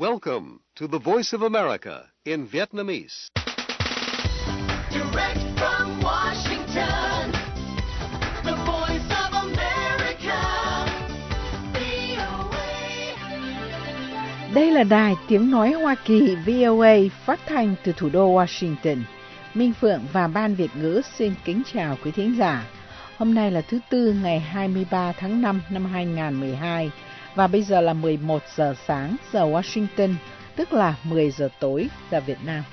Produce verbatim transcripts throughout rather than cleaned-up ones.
Welcome to the Voice of America in Vietnamese. Direct from Washington, the Voice of America, vê o a. Đây là đài tiếng nói Hoa Kỳ vê o a phát thanh từ thủ đô Washington. Minh Phượng và Ban Việt ngữ xin kính chào quý thính giả. Hôm nay là thứ Tư ngày hai mươi ba tháng năm năm hai nghìn không trăm mười hai và bây giờ là mười một giờ sáng giờ Washington, tức là mười giờ tối giờ Việt Nam.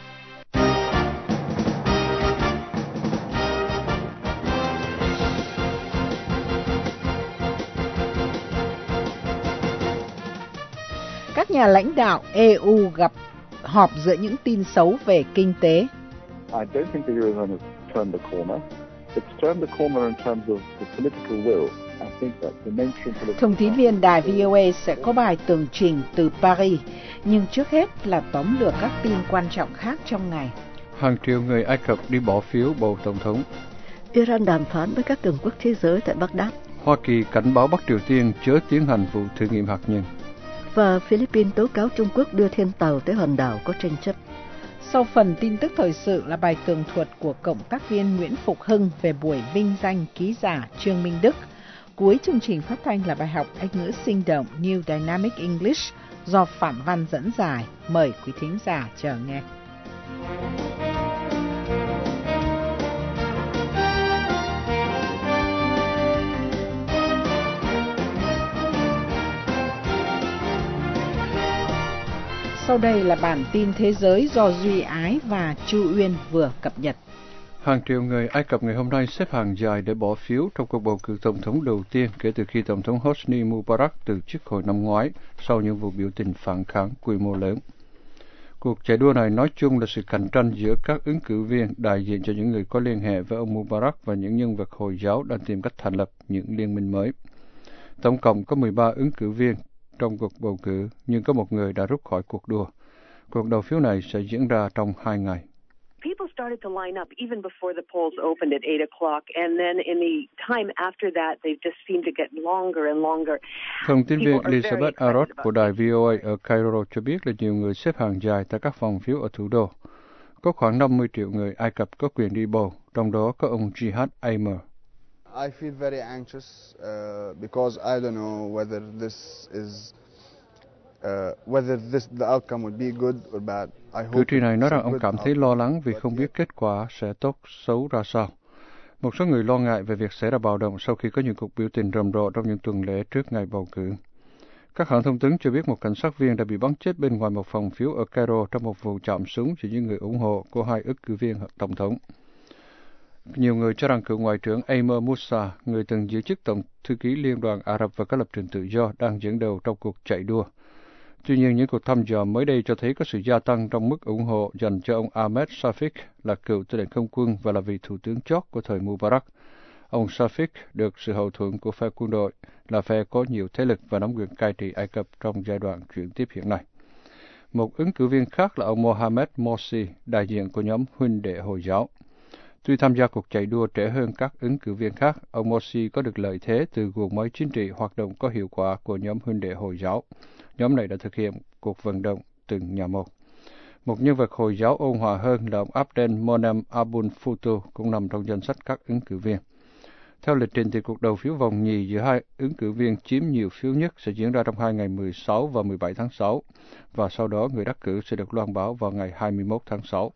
Các nhà lãnh đạo e u gặp họp giữa những tin xấu về kinh tế. I don't think the Eurozone has turned the corner. It's turned the corner in terms of the political will. I think that the mainstream political... Thông tín viên đài vê o a sẽ có bài tường trình từ Paris, nhưng trước hết là tóm lược các tin quan trọng khác trong ngày. Hàng triệu người Ai Cập đi bỏ phiếu bầu tổng thống. Iran đàm phán với các cường quốc thế giới tại Baghdad. Hoa Kỳ cảnh báo Bắc Triều Tiên chớ tiến hành vụ thử nghiệm hạt nhân. Và Philippines tố cáo Trung Quốc đưa thêm tàu tới hòn đảo có tranh chấp. Sau phần tin tức thời sự là bài tường thuật của cộng tác viên Nguyễn Phục Hưng về buổi vinh danh ký giả Trương Minh Đức. Cuối chương trình phát thanh là bài học Anh ngữ sinh động New Dynamic English do Phạm Văn dẫn giải. Mời quý thính giả chờ nghe. Sau đây là bản tin thế giới do Duy Ái và Chu Uyên vừa cập nhật. Hàng triệu người Ai Cập ngày hôm nay xếp hàng dài để bỏ phiếu trong cuộc bầu cử tổng thống đầu tiên kể từ khi Tổng thống Hosni Mubarak từ chức hồi năm ngoái sau những vụ biểu tình phản kháng quy mô lớn. Cuộc chạy đua này nói chung là sự cạnh tranh giữa các ứng cử viên đại diện cho những người có liên hệ với ông Mubarak và những nhân vật Hồi giáo đang tìm cách thành lập những liên minh mới. Tổng cộng có mười ba ứng cử viên trong cuộc bầu cử, nhưng có một người đã rút khỏi cuộc đua. Cuộc đầu phiếu này sẽ diễn ra trong hai ngày. People started to line up even before the polls opened at eight o'clock, and then in the time after that, they just seemed to get longer and longer. Thông tin viên Elizabeth Arrot của đài vê o a ở Cairo cho biết là nhiều người xếp hàng dài tại các phòng phiếu ở thủ đô. Có khoảng năm mươi triệu người Ai Cập có quyền đi bầu, trong đó có ông Jihad Amer. I feel very anxious uh, because I don't know whether this is uh, whether this the outcome would be good or bad. I hope. Cử tri này nói rằng ông cảm thấy lo lắng vì không biết kết quả sẽ tốt xấu ra sao. Một số người lo ngại về việc xảy ra bạo động sau khi có những cuộc biểu tình rầm rộ trong những tuần lễ trước ngày bầu cử. Các hãng thông tấn cho biết một cảnh sát viên đã bị bắn chết bên ngoài một phòng phiếu ở Cairo trong một vụ chạm súng giữa những người ủng hộ của hai ứng cử viên tổng thống. Nhiều người cho rằng cựu Ngoại trưởng Amer Moussa, người từng giữ chức Tổng thư ký Liên đoàn Ả Rập và các lập trường tự do, đang dẫn đầu trong cuộc chạy đua. Tuy nhiên, những cuộc thăm dò mới đây cho thấy có sự gia tăng trong mức ủng hộ dành cho ông Ahmed Shafik, là cựu tư lệnh không quân và là vị thủ tướng chót của thời Mubarak. Ông Shafik được sự hậu thuẫn của phe quân đội, là phe có nhiều thế lực và nắm quyền cai trị Ai Cập trong giai đoạn chuyển tiếp hiện nay. Một ứng cử viên khác là ông Mohamed Morsi, đại diện của nhóm huynh đệ Hồi giáo. Tuy tham gia cuộc chạy đua trễ hơn các ứng cử viên khác, ông Morsi có được lợi thế từ guồng máy chính trị hoạt động có hiệu quả của nhóm huynh đệ Hồi giáo. Nhóm này đã thực hiện cuộc vận động từng nhà một. Một nhân vật Hồi giáo ôn hòa hơn là ông Abdel Monem Abul Futu cũng nằm trong danh sách các ứng cử viên. Theo lịch trình thì cuộc đầu phiếu vòng nhì giữa hai ứng cử viên chiếm nhiều phiếu nhất sẽ diễn ra trong hai ngày mười sáu và mười bảy tháng sáu, và sau đó người đắc cử sẽ được loan báo vào ngày hai mươi mốt tháng sáu.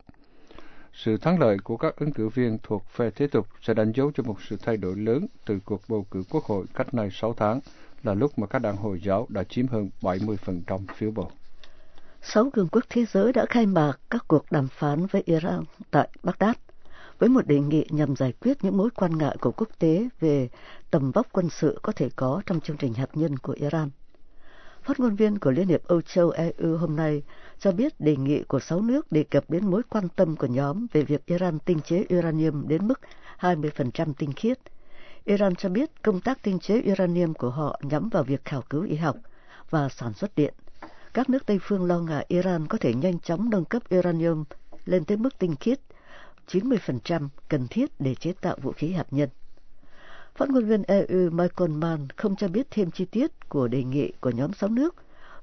Sự thắng lợi của các ứng cử viên thuộc phe thế tục sẽ đánh dấu cho một sự thay đổi lớn từ cuộc bầu cử quốc hội cách nay sáu tháng, là lúc mà các đảng Hồi giáo đã chiếm hơn bảy mươi phần trăm phiếu bầu. Sáu cường quốc thế giới đã khai mạc các cuộc đàm phán với Iran tại Baghdad, với một đề nghị nhằm giải quyết những mối quan ngại của quốc tế về tầm vóc quân sự có thể có trong chương trình hạt nhân của Iran. Phát ngôn viên của Liên hiệp Âu Châu e u hôm nay cho biết đề nghị của sáu nước đề cập đến mối quan tâm của nhóm về việc Iran tinh chế uranium đến mức hai mươi phần trăm tinh khiết. Iran cho biết công tác tinh chế uranium của họ nhắm vào việc khảo cứu y học và sản xuất điện. Các nước Tây phương lo ngại Iran có thể nhanh chóng nâng cấp uranium lên tới mức tinh khiết chín mươi phần trăm cần thiết để chế tạo vũ khí hạt nhân. Phát ngôn viên e u Michael Mann không cho biết thêm chi tiết của đề nghị của nhóm sáu nước,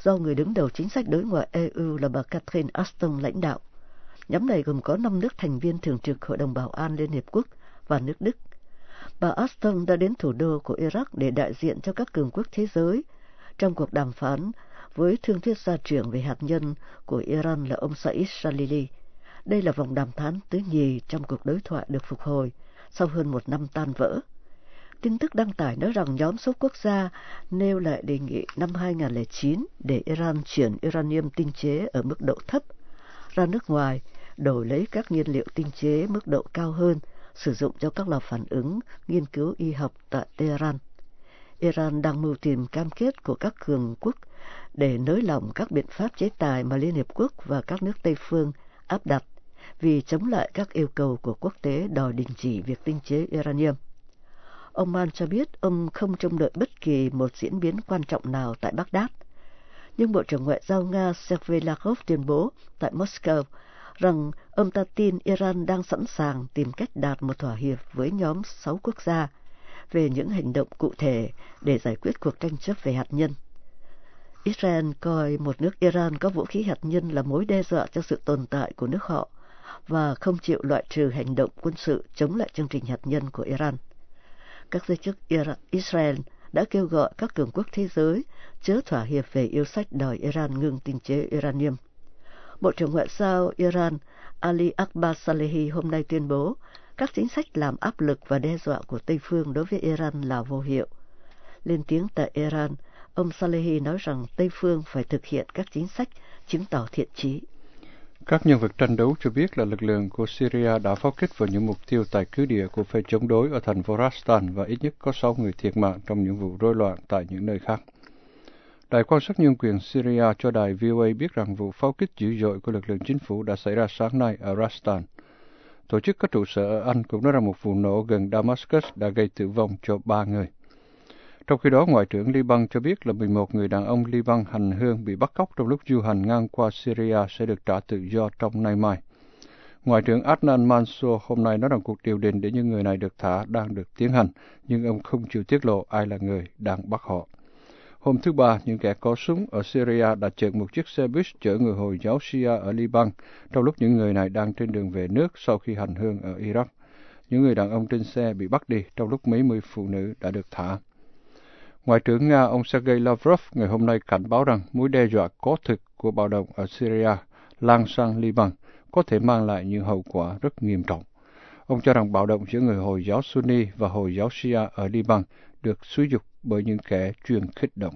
do người đứng đầu chính sách đối ngoại e u là bà Catherine Ashton lãnh đạo. Nhóm này gồm có năm nước thành viên thường trực Hội đồng Bảo an Liên Hiệp Quốc và nước Đức. Bà Ashton đã đến thủ đô của Iraq để đại diện cho các cường quốc thế giới trong cuộc đàm phán với thương thuyết gia trưởng về hạt nhân của Iran là ông Saeed Khalili. Đây là vòng đàm phán thứ nhì trong cuộc đối thoại được phục hồi sau hơn một năm tan vỡ. Tin tức đăng tải nói rằng nhóm số quốc gia nêu lại đề nghị năm hai không không chín để Iran chuyển uranium tinh chế ở mức độ thấp ra nước ngoài, đổi lấy các nhiên liệu tinh chế mức độ cao hơn, sử dụng cho các lò phản ứng nghiên cứu y học tại Tehran. Iran đang mưu tìm cam kết của các cường quốc để nới lỏng các biện pháp chế tài mà Liên Hiệp Quốc và các nước Tây phương áp đặt vì chống lại các yêu cầu của quốc tế đòi đình chỉ việc tinh chế uranium. Ông Man cho biết ông không trông đợi bất kỳ một diễn biến quan trọng nào tại Baghdad. Nhưng Bộ trưởng Ngoại giao Nga Sergei Lavrov tuyên bố tại Moscow rằng ông ta tin Iran đang sẵn sàng tìm cách đạt một thỏa hiệp với nhóm sáu quốc gia về những hành động cụ thể để giải quyết cuộc tranh chấp về hạt nhân. Israel coi một nước Iran có vũ khí hạt nhân là mối đe dọa cho sự tồn tại của nước họ và không chịu loại trừ hành động quân sự chống lại chương trình hạt nhân của Iran. Các giới chức Israel đã kêu gọi các cường quốc thế giới chớ thỏa hiệp về yêu sách đòi Iran ngừng tinh chế uranium. Bộ trưởng Ngoại giao Iran Ali Akbar Salehi hôm nay tuyên bố các chính sách làm áp lực và đe dọa của Tây phương đối với Iran là vô hiệu. Lên tiếng tại Iran, ông Salehi nói rằng Tây phương phải thực hiện các chính sách chứng tỏ thiện chí. Các nhân vật tranh đấu cho biết là lực lượng của Syria đã pháo kích vào những mục tiêu tại cứ địa của phe chống đối ở thành phố Rastan và ít nhất có sáu người thiệt mạng trong những vụ rối loạn tại những nơi khác. Đài quan sát nhân quyền Syria cho đài vê o a biết rằng vụ pháo kích dữ dội của lực lượng chính phủ đã xảy ra sáng nay ở Rastan. Tổ chức có trụ sở ở Anh cũng nói rằng một vụ nổ gần Damascus đã gây tử vong cho ba người. Trong khi đó, Ngoại trưởng Liban cho biết là mười một người đàn ông Liban hành hương bị bắt cóc trong lúc du hành ngang qua Syria sẽ được trả tự do trong nay mai. Ngoại trưởng Adnan Mansour hôm nay nói rằng cuộc điều đình để những người này được thả đang được tiến hành, nhưng ông không chịu tiết lộ ai là người đang bắt họ. Hôm thứ Ba, những kẻ có súng ở Syria đã chặn một chiếc xe bus chở người Hồi giáo Shia ở Liban, trong lúc những người này đang trên đường về nước sau khi hành hương ở Iraq. Những người đàn ông trên xe bị bắt đi, trong lúc mấy mươi phụ nữ đã được thả. Ngoại trưởng Nga ông Sergei Lavrov ngày hôm nay cảnh báo rằng mối đe dọa có thực của bạo động ở Syria lan sang Liban có thể mang lại những hậu quả rất nghiêm trọng. Ông cho rằng bạo động giữa người Hồi giáo Sunni và Hồi giáo Shia ở Liban được xúi giục bởi những kẻ chuyên kích động.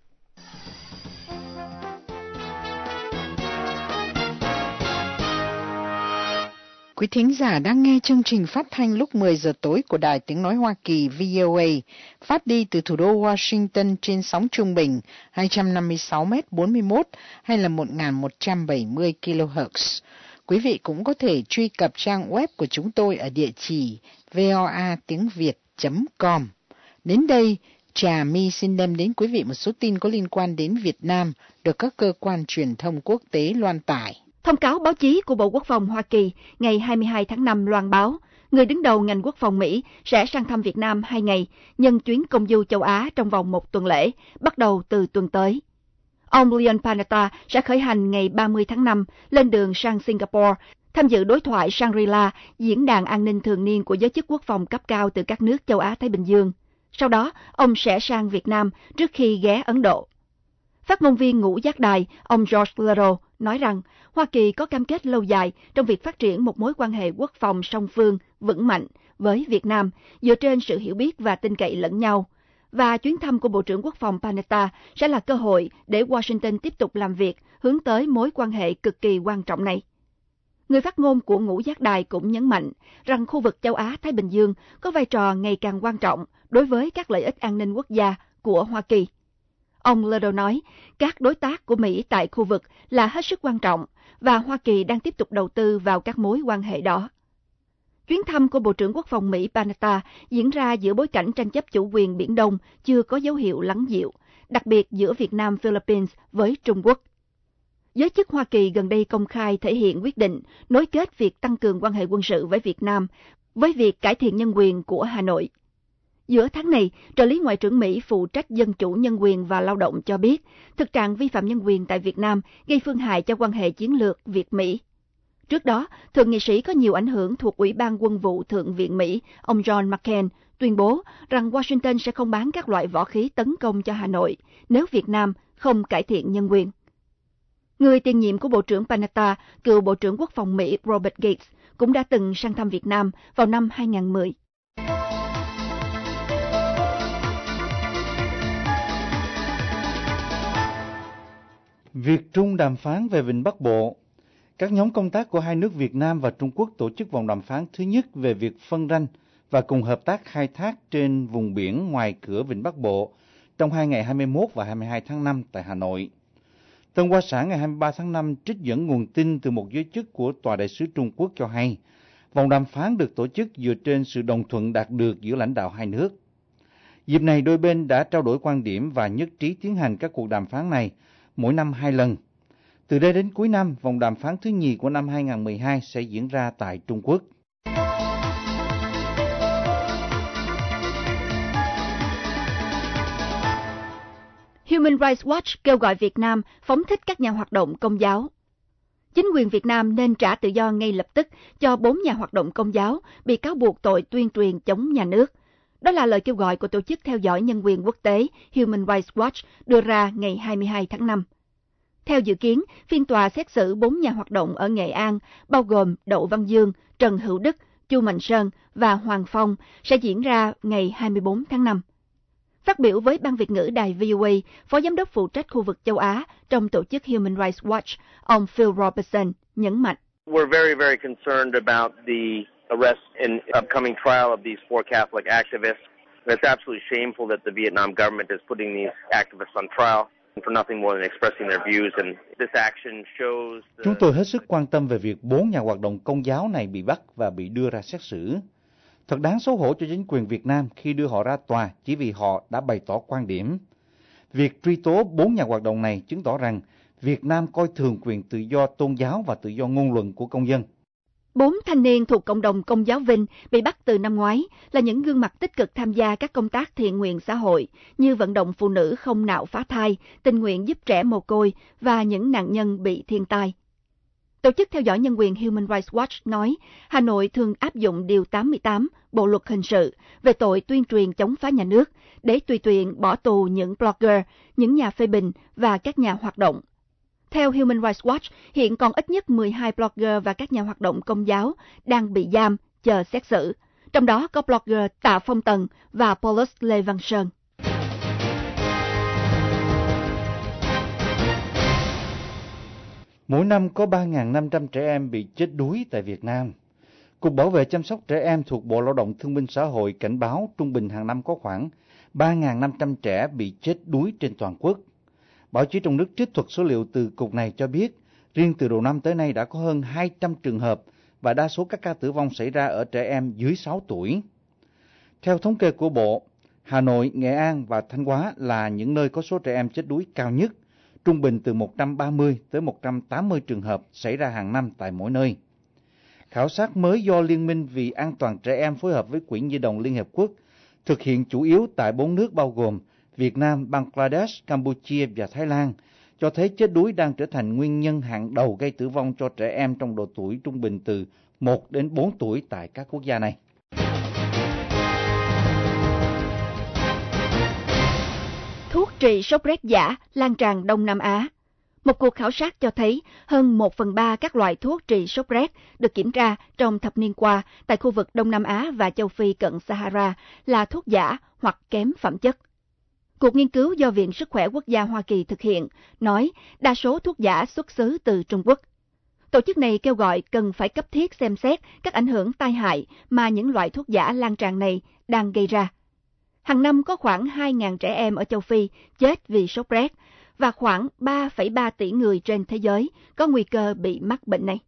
Quý thính giả đang nghe chương trình phát thanh lúc mười giờ tối của Đài Tiếng Nói Hoa Kỳ vê o a, phát đi từ thủ đô Washington trên sóng trung bình hai trăm năm mươi sáu mét bốn mươi mốt hay là một nghìn một trăm bảy mươi ki lô héc. Quý vị cũng có thể truy cập trang web của chúng tôi ở địa chỉ voa tiếng việt chấm com. Đến đây, Trà My xin đem đến quý vị một số tin có liên quan đến Việt Nam được các cơ quan truyền thông quốc tế loan tải. Thông cáo báo chí của Bộ Quốc phòng Hoa Kỳ ngày hai mươi hai tháng năm loan báo, người đứng đầu ngành quốc phòng Mỹ sẽ sang thăm Việt Nam hai ngày nhân chuyến công du châu Á trong vòng một tuần lễ, bắt đầu từ tuần tới. Ông Leon Panetta sẽ khởi hành ngày ba mươi tháng năm lên đường sang Singapore, tham dự đối thoại Shangri-La, diễn đàn an ninh thường niên của giới chức quốc phòng cấp cao từ các nước châu Á-Thái Bình Dương. Sau đó, ông sẽ sang Việt Nam trước khi ghé Ấn Độ. Phát ngôn viên Ngũ Giác Đài, ông George Lero, nói rằng Hoa Kỳ có cam kết lâu dài trong việc phát triển một mối quan hệ quốc phòng song phương vững mạnh với Việt Nam dựa trên sự hiểu biết và tin cậy lẫn nhau. Và chuyến thăm của Bộ trưởng Quốc phòng Panetta sẽ là cơ hội để Washington tiếp tục làm việc hướng tới mối quan hệ cực kỳ quan trọng này. Người phát ngôn của Ngũ Giác Đài cũng nhấn mạnh rằng khu vực châu Á-Thái Bình Dương có vai trò ngày càng quan trọng đối với các lợi ích an ninh quốc gia của Hoa Kỳ. Ông Lero nói, các đối tác của Mỹ tại khu vực là hết sức quan trọng và Hoa Kỳ đang tiếp tục đầu tư vào các mối quan hệ đó. Chuyến thăm của Bộ trưởng Quốc phòng Mỹ Panetta diễn ra giữa bối cảnh tranh chấp chủ quyền Biển Đông chưa có dấu hiệu lắng dịu, đặc biệt giữa Việt Nam Philippines với Trung Quốc. Giới chức Hoa Kỳ gần đây công khai thể hiện quyết định nối kết việc tăng cường quan hệ quân sự với Việt Nam với việc cải thiện nhân quyền của Hà Nội. Giữa tháng này, trợ lý Ngoại trưởng Mỹ phụ trách dân chủ, nhân quyền và lao động cho biết thực trạng vi phạm nhân quyền tại Việt Nam gây phương hại cho quan hệ chiến lược Việt-Mỹ. Trước đó, thượng nghị sĩ có nhiều ảnh hưởng thuộc Ủy ban Quân vụ Thượng viện Mỹ, ông John McCain, tuyên bố rằng Washington sẽ không bán các loại võ khí tấn công cho Hà Nội nếu Việt Nam không cải thiện nhân quyền. Người tiền nhiệm của Bộ trưởng Panetta, cựu Bộ trưởng Quốc phòng Mỹ Robert Gates, cũng đã từng sang thăm Việt Nam vào năm hai nghìn không trăm mười. Việt Trung đàm phán về Vịnh Bắc Bộ. Các nhóm công tác của hai nước Việt Nam và Trung Quốc tổ chức vòng đàm phán thứ nhất về việc phân ranh và cùng hợp tác khai thác trên vùng biển ngoài cửa Vịnh Bắc Bộ trong hai ngày hai mươi mốt và hai mươi hai tháng năm tại Hà Nội. Tân Hoa Xã ngày hai mươi ba tháng năm trích dẫn nguồn tin từ một giới chức của Tòa đại sứ Trung Quốc cho hay, vòng đàm phán được tổ chức dựa trên sự đồng thuận đạt được giữa lãnh đạo hai nước. Dịp này đôi bên đã trao đổi quan điểm và nhất trí tiến hành các cuộc đàm phán này mỗi năm hai lần. Từ đây đến cuối năm, vòng đàm phán thứ nhì của năm hai nghìn không trăm mười hai sẽ diễn ra tại Trung Quốc. Human Rights Watch kêu gọi Việt Nam phóng thích các nhà hoạt động Công giáo. Chính quyền Việt Nam nên trả tự do ngay lập tức cho bốn nhà hoạt động Công giáo bị cáo buộc tội tuyên truyền chống nhà nước. Đó là lời kêu gọi của Tổ chức Theo dõi Nhân quyền Quốc tế Human Rights Watch đưa ra ngày hai mươi hai tháng năm. Theo dự kiến, phiên tòa xét xử bốn nhà hoạt động ở Nghệ An, bao gồm Đậu Văn Dương, Trần Hữu Đức, Chu Mạnh Sơn và Hoàng Phong, sẽ diễn ra ngày hai mươi bốn tháng năm. Phát biểu với Ban Việt ngữ đài vê o a, Phó Giám đốc phụ trách khu vực châu Á trong tổ chức Human Rights Watch, ông Phil Robertson, nhấn mạnh. We're very, very concerned about the arrest and upcoming trial of these four Catholic activists. It's absolutely shameful that the Vietnam government is putting these activists on trial for nothing more than expressing their views, and this action shows the... Chúng tôi hết sức quan tâm về việc bốn nhà hoạt động Công giáo này bị bắt và bị đưa ra xét xử. Thật đáng xấu hổ cho chính quyền Việt Nam khi đưa họ ra tòa chỉ vì họ đã bày tỏ quan điểm. Việc truy tố bốn nhà hoạt động này chứng tỏ rằng Việt Nam coi thường quyền tự do tôn giáo và tự do ngôn luận của công dân. Bốn thanh niên thuộc cộng đồng Công giáo Vinh bị bắt từ năm ngoái là những gương mặt tích cực tham gia các công tác thiện nguyện xã hội như vận động phụ nữ không nạo phá thai, tình nguyện giúp trẻ mồ côi và những nạn nhân bị thiên tai. Tổ chức Theo dõi Nhân quyền Human Rights Watch nói Hà Nội thường áp dụng Điều tám mươi tám Bộ Luật Hình sự về tội tuyên truyền chống phá nhà nước để tùy tiện bỏ tù những blogger, những nhà phê bình và các nhà hoạt động. Theo Human Rights Watch, hiện còn ít nhất mười hai blogger và các nhà hoạt động Công giáo đang bị giam, chờ xét xử. Trong đó có blogger Tạ Phong Tần và Paulus Lê Văn Sơn. Mỗi năm có ba nghìn năm trăm trẻ em bị chết đuối tại Việt Nam. Cục Bảo vệ chăm sóc trẻ em thuộc Bộ Lao động Thương binh Xã hội cảnh báo trung bình hàng năm có khoảng ba nghìn năm trăm trẻ bị chết đuối trên toàn quốc. Báo chí trong nước trích thuật số liệu từ cục này cho biết, riêng từ đầu năm tới nay đã có hơn hai trăm trường hợp và đa số các ca tử vong xảy ra ở trẻ em dưới sáu tuổi. Theo thống kê của Bộ, Hà Nội, Nghệ An và Thanh Hóa là những nơi có số trẻ em chết đuối cao nhất, trung bình từ một trăm ba mươi tới một trăm tám mươi trường hợp xảy ra hàng năm tại mỗi nơi. Khảo sát mới do Liên minh vì an toàn trẻ em phối hợp với Quỹ Nhi đồng Liên Hiệp Quốc thực hiện chủ yếu tại bốn nước bao gồm Việt Nam, Bangladesh, Campuchia và Thái Lan, cho thấy chết đuối đang trở thành nguyên nhân hàng đầu gây tử vong cho trẻ em trong độ tuổi trung bình từ một đến bốn tuổi tại các quốc gia này. Thuốc trị sốt rét giả lan tràn Đông Nam Á. Một cuộc khảo sát cho thấy hơn một phần ba các loại thuốc trị sốt rét được kiểm tra trong thập niên qua tại khu vực Đông Nam Á và châu Phi cận Sahara là thuốc giả hoặc kém phẩm chất. Cuộc nghiên cứu do Viện Sức khỏe Quốc gia Hoa Kỳ thực hiện nói đa số thuốc giả xuất xứ từ Trung Quốc. Tổ chức này kêu gọi cần phải cấp thiết xem xét các ảnh hưởng tai hại mà những loại thuốc giả lan tràn này đang gây ra. Hàng năm có khoảng hai nghìn trẻ em ở châu Phi chết vì sốt rét và khoảng ba phẩy ba tỷ người trên thế giới có nguy cơ bị mắc bệnh này.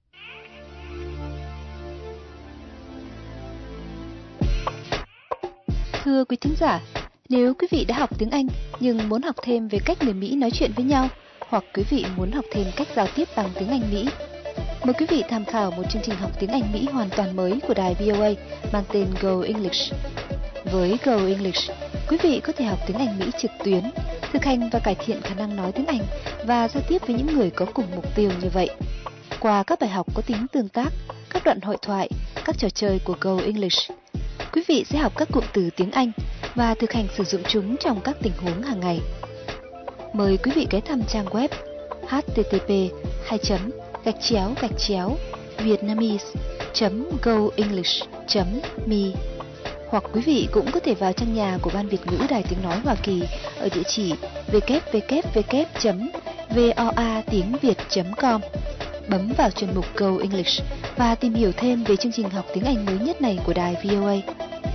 Thưa quý thính giả, nếu quý vị đã học tiếng Anh nhưng muốn học thêm về cách người Mỹ nói chuyện với nhau, hoặc quý vị muốn học thêm cách giao tiếp bằng tiếng Anh Mỹ, mời quý vị tham khảo một chương trình học tiếng Anh Mỹ hoàn toàn mới của đài vê o a mang tên Go English. Với Go English, quý vị có thể học tiếng Anh Mỹ trực tuyến, thực hành và cải thiện khả năng nói tiếng Anh và giao tiếp với những người có cùng mục tiêu như vậy. Qua các bài học có tính tương tác, các đoạn hội thoại, các trò chơi của Go English, quý vị sẽ học các cụm từ tiếng Anh và thực hành sử dụng chúng trong các tình huống hàng ngày. Mời quý vị ghé thăm trang web h t t p hai gạch chéo gạch chéo vietnamese chấm go english chấm me, hoặc quý vị cũng có thể vào trang nhà của Ban Việt ngữ Đài Tiếng Nói Hoa Kỳ ở địa chỉ w w w chấm voa tiếng việt chấm com, bấm vào chuyên mục Go English và tìm hiểu thêm về chương trình học tiếng Anh mới nhất này của đài vê o a.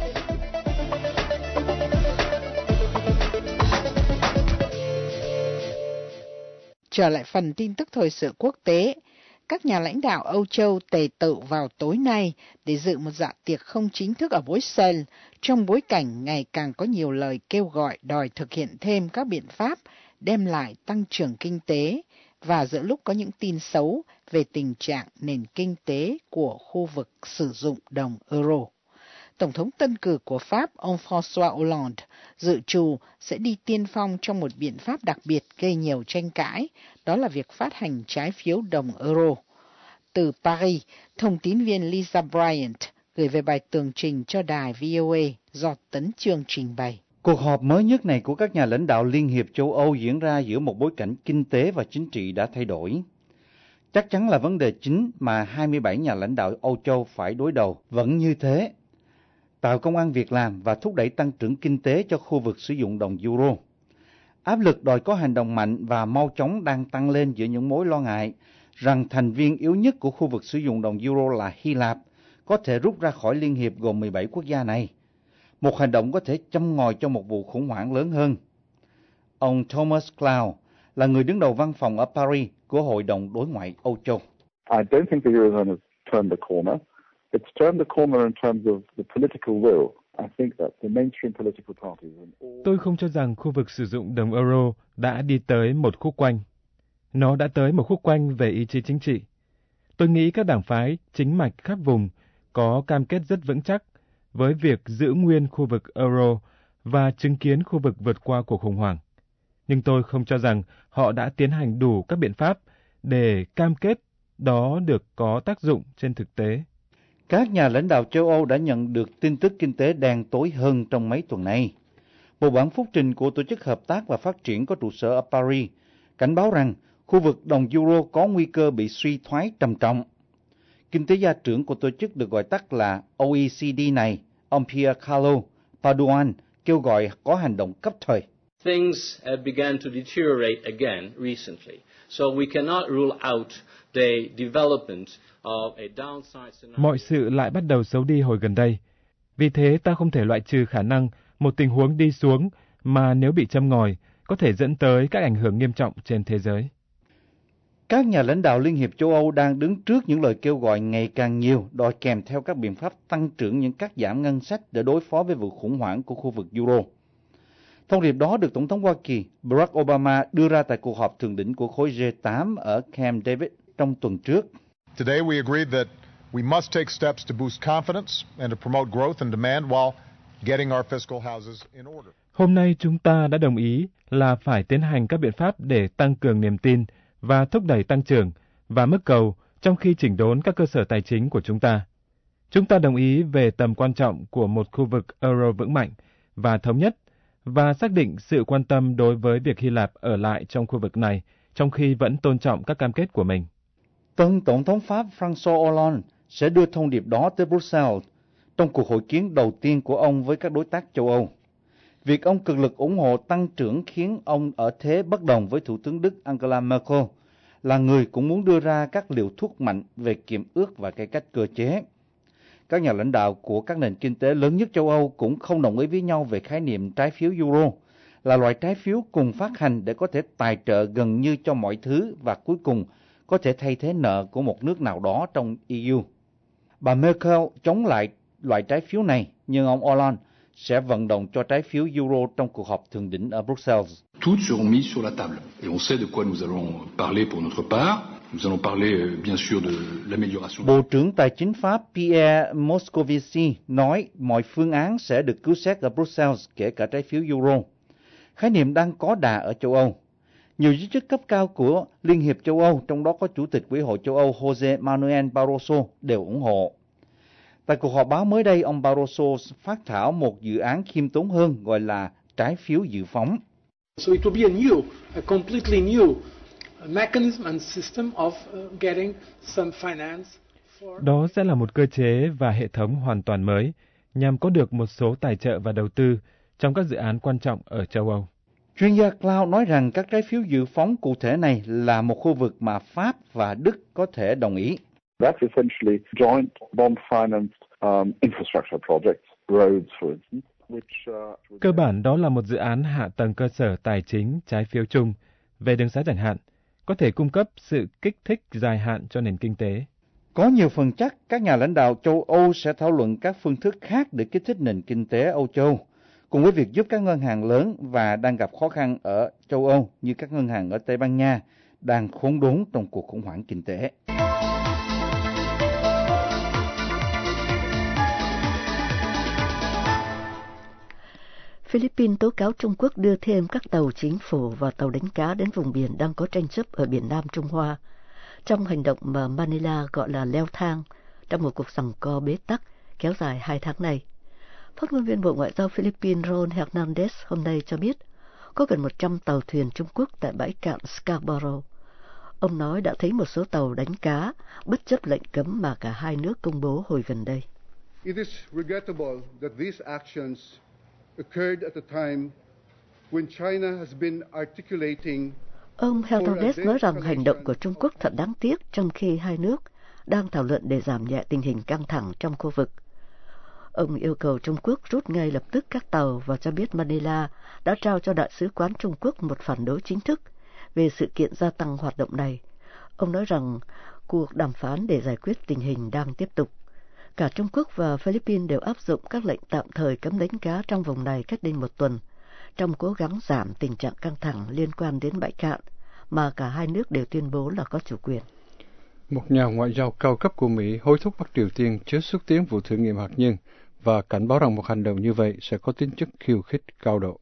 Trở lại phần tin tức thời sự quốc tế, các nhà lãnh đạo Âu Châu tề tựu vào tối nay để dự một dạ tiệc không chính thức ở Bruxelles trong bối cảnh ngày càng có nhiều lời kêu gọi đòi thực hiện thêm các biện pháp đem lại tăng trưởng kinh tế và giữa lúc có những tin xấu về tình trạng nền kinh tế của khu vực sử dụng đồng euro. Tổng thống tân cử của Pháp, ông François Hollande, dự trù sẽ đi tiên phong trong một biện pháp đặc biệt gây nhiều tranh cãi, đó là việc phát hành trái phiếu đồng euro. Từ Paris, thông tín viên Lisa Bryant gửi về bài tường trình cho đài vê o a do Tấn Chương trình bày. Cuộc họp mới nhất này của các nhà lãnh đạo Liên hiệp châu Âu diễn ra giữa một bối cảnh kinh tế và chính trị đã thay đổi. Chắc chắn là vấn đề chính mà hai mươi bảy nhà lãnh đạo Âu Châu phải đối đầu vẫn như thế: tạo công ăn việc làm và thúc đẩy tăng trưởng kinh tế cho khu vực sử dụng đồng euro. Áp lực đòi có hành động mạnh và mau chóng đang tăng lên giữa những mối lo ngại rằng thành viên yếu nhất của khu vực sử dụng đồng euro là Hy Lạp có thể rút ra khỏi liên hiệp gồm mười bảy quốc gia này. Một hành động có thể châm ngòi cho một vụ khủng hoảng lớn hơn. Ông Thomas Cloud là người đứng đầu văn phòng ở Paris của Hội đồng Đối ngoại Âu Châu. I don't think the Eurozone has turned the corner. It's turned the corner in terms of the political will. I think that the mainstream political parties and all... Tôi không cho rằng khu vực sử dụng đồng euro đã đi tới một khúc quanh. Nó đã tới một khúc quanh về ý chí chính trị. Tôi nghĩ các đảng phái chính mạch khắp vùng có cam kết rất vững chắc với việc giữ nguyên khu vực euro và chứng kiến khu vực vượt qua cuộc khủng hoảng. Nhưng tôi không cho rằng họ đã tiến hành đủ các biện pháp để cam kết đó được có tác dụng trên thực tế. Các nhà lãnh đạo châu Âu đã nhận được tin tức kinh tế đen tối hơn trong mấy tuần nay. Một bản phúc trình của Tổ chức Hợp tác và Phát triển có trụ sở ở Paris cảnh báo rằng khu vực đồng euro có nguy cơ bị suy thoái trầm trọng. Kinh tế gia trưởng của tổ chức được gọi tắt là O E C D này, ông Piercarlo Paduan, kêu gọi có hành động cấp thời. Things have begun to deteriorate again recently, so we cannot rule out the development of a downside scenario. Mọi sự lại bắt đầu xấu đi hồi gần đây. Vì thế ta không thể loại trừ khả năng một tình huống đi xuống mà nếu bị châm ngòi có thể dẫn tới các ảnh hưởng nghiêm trọng trên thế giới. Các nhà lãnh đạo Liên hiệp châu Âu đang đứng trước những lời kêu gọi ngày càng nhiều đòi kèm theo các biện pháp tăng trưởng những cắt giảm ngân sách để đối phó với vụ khủng hoảng của khu vực euro. Thông điệp đó được Tổng thống Hoa Kỳ Barack Obama đưa ra tại cuộc họp thượng đỉnh của khối G tám ở Camp David trong tuần trước. Today we agreed that we must take steps to boost confidence and to promote growth and demand while getting our fiscal houses in order. Hôm nay chúng ta đã đồng ý là phải tiến hành các biện pháp để tăng cường niềm tin và thúc đẩy tăng trưởng và mức cầu trong khi chỉnh đốn các cơ sở tài chính của chúng ta. Chúng ta đồng ý về tầm quan trọng của một khu vực euro vững mạnh và thống nhất và xác định sự quan tâm đối với việc Hy Lạp ở lại trong khu vực này trong khi vẫn tôn trọng các cam kết của mình. Tân Tổng thống Pháp François Hollande sẽ đưa thông điệp đó tới Bruxelles trong cuộc hội kiến đầu tiên của ông với các đối tác châu Âu. Việc ông cực lực ủng hộ tăng trưởng khiến ông ở thế bất đồng với Thủ tướng Đức Angela Merkel, là người cũng muốn đưa ra các liều thuốc mạnh về kiềm ước và cải cách cơ chế. Các nhà lãnh đạo của các nền kinh tế lớn nhất châu Âu cũng không đồng ý với nhau về khái niệm trái phiếu euro, là loại trái phiếu cùng phát hành để có thể tài trợ gần như cho mọi thứ và cuối cùng có thể thay thế nợ của một nước nào đó trong E U. Bà Merkel chống lại loại trái phiếu này, nhưng ông Hollande sẽ vận động cho trái phiếu euro trong cuộc họp thượng đỉnh ở Bruxelles. Toutes seront mises sur la table et on sait de quoi nous allons parler pour notre part. Bộ trưởng Tài chính Pháp Pierre Moscovici nói mọi phương án sẽ được cứu xét ở Brussels, kể cả trái phiếu euro. Khái niệm đang có đà ở châu Âu. Nhiều giới chức cấp cao của Liên hiệp châu Âu, trong đó có Chủ tịch Ủy hội châu Âu Jose Manuel Barroso, đều ủng hộ. Tại cuộc họp báo mới đây, ông Barroso phát thảo một dự án khiêm tốn hơn gọi là trái phiếu dự phóng. So it will be a new, a completely new mechanism and system of getting some finance. Đó sẽ là một cơ chế và hệ thống hoàn toàn mới nhằm có được một số tài trợ và đầu tư trong các dự án quan trọng ở châu Âu. Chuyên gia Cloud nói rằng các trái phiếu dự phóng cụ thể này là một khu vực mà Pháp và Đức có thể đồng ý. That's essentially joint bond-financed um, infrastructure projects, roads, for instance. Which, uh, Cơ bản đó là một dự án hạ tầng cơ sở tài chính trái phiếu chung về đường sá chẳng hạn, có thể cung cấp sự kích thích dài hạn cho nền kinh tế. Có nhiều phần chắc các nhà lãnh đạo châu Âu sẽ thảo luận các phương thức khác để kích thích nền kinh tế Âu Châu, cùng với việc giúp các ngân hàng lớn và đang gặp khó khăn ở châu Âu như các ngân hàng ở Tây Ban Nha đang khốn đốn trong cuộc khủng hoảng kinh tế. Philippines tố cáo Trung Quốc đưa thêm các tàu chính phủ và tàu đánh cá đến vùng biển đang có tranh chấp ở biển Nam Trung Hoa, trong hành động mà Manila gọi là leo thang, trong một cuộc giằng co bế tắc kéo dài hai tháng này. Phát ngôn viên Bộ Ngoại giao Philippines Ron Hernandez hôm nay cho biết có gần một trăm tàu thuyền Trung Quốc tại bãi cạn Scarborough. Ông nói đã thấy một số tàu đánh cá bất chấp lệnh cấm mà cả hai nước công bố hồi gần đây. It is regrettable that these actions occurred at a time when China has been articulating. Ông Hernandez nói rằng hành động của Trung Quốc thật đáng tiếc trong khi hai nước đang thảo luận để giảm nhẹ tình hình căng thẳng trong khu vực. Ông yêu cầu Trung Quốc rút ngay lập tức các tàu và cho biết Manila đã trao cho Đại sứ quán Trung Quốc một phản đối chính thức về sự kiện gia tăng hoạt động này. Ông nói rằng cuộc đàm phán để giải quyết tình hình đang tiếp tục. Cả Trung Quốc và Philippines đều áp dụng các lệnh tạm thời cấm đánh cá trong vùng này cách đây một tuần, trong cố gắng giảm tình trạng căng thẳng liên quan đến bãi cạn mà cả hai nước đều tuyên bố là có chủ quyền. Một nhà ngoại giao cao cấp của Mỹ hối thúc Bắc Triều Tiên chớ xúc tiến vụ thử nghiệm hạt nhân và cảnh báo rằng một hành động như vậy sẽ có tính chất khiêu khích cao độ.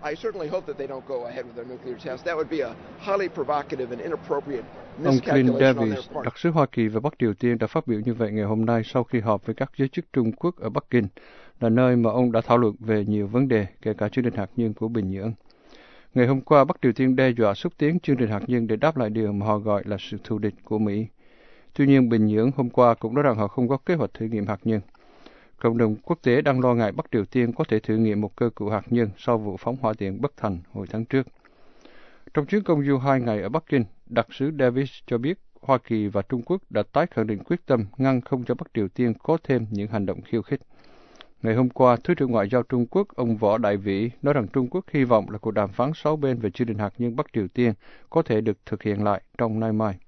Ông Clint Davis, đặc sứ Hoa Kỳ và Bắc Triều Tiên đã phát biểu như vậy ngày hôm nay sau khi họp với các giới chức Trung Quốc ở Bắc Kinh, là nơi mà ông đã thảo luận về nhiều vấn đề, kể cả chương trình hạt nhân của Bình Nhưỡng. Ngày hôm qua, Bắc Triều Tiên đe dọa xúc tiến chương trình hạt nhân để đáp lại điều mà họ gọi là sự thù địch của Mỹ. Tuy nhiên, Bình Nhưỡng hôm qua cũng nói rằng họ không có kế hoạch thử nghiệm hạt nhân. Cộng đồng quốc tế đang lo ngại Bắc Triều Tiên có thể thử nghiệm một cơ cụ hạt nhân sau vụ phóng hỏa tiễn bất thành hồi tháng trước. Trong chuyến công du hai ngày ở Bắc Kinh, đặc sứ Davis cho biết Hoa Kỳ và Trung Quốc đã tái khẳng định quyết tâm ngăn không cho Bắc Triều Tiên có thêm những hành động khiêu khích. Ngày hôm qua, Thứ trưởng Ngoại giao Trung Quốc ông Võ Đại Vĩ nói rằng Trung Quốc hy vọng là cuộc đàm phán sáu bên về chương trình hạt nhân Bắc Triều Tiên có thể được thực hiện lại trong nay mai.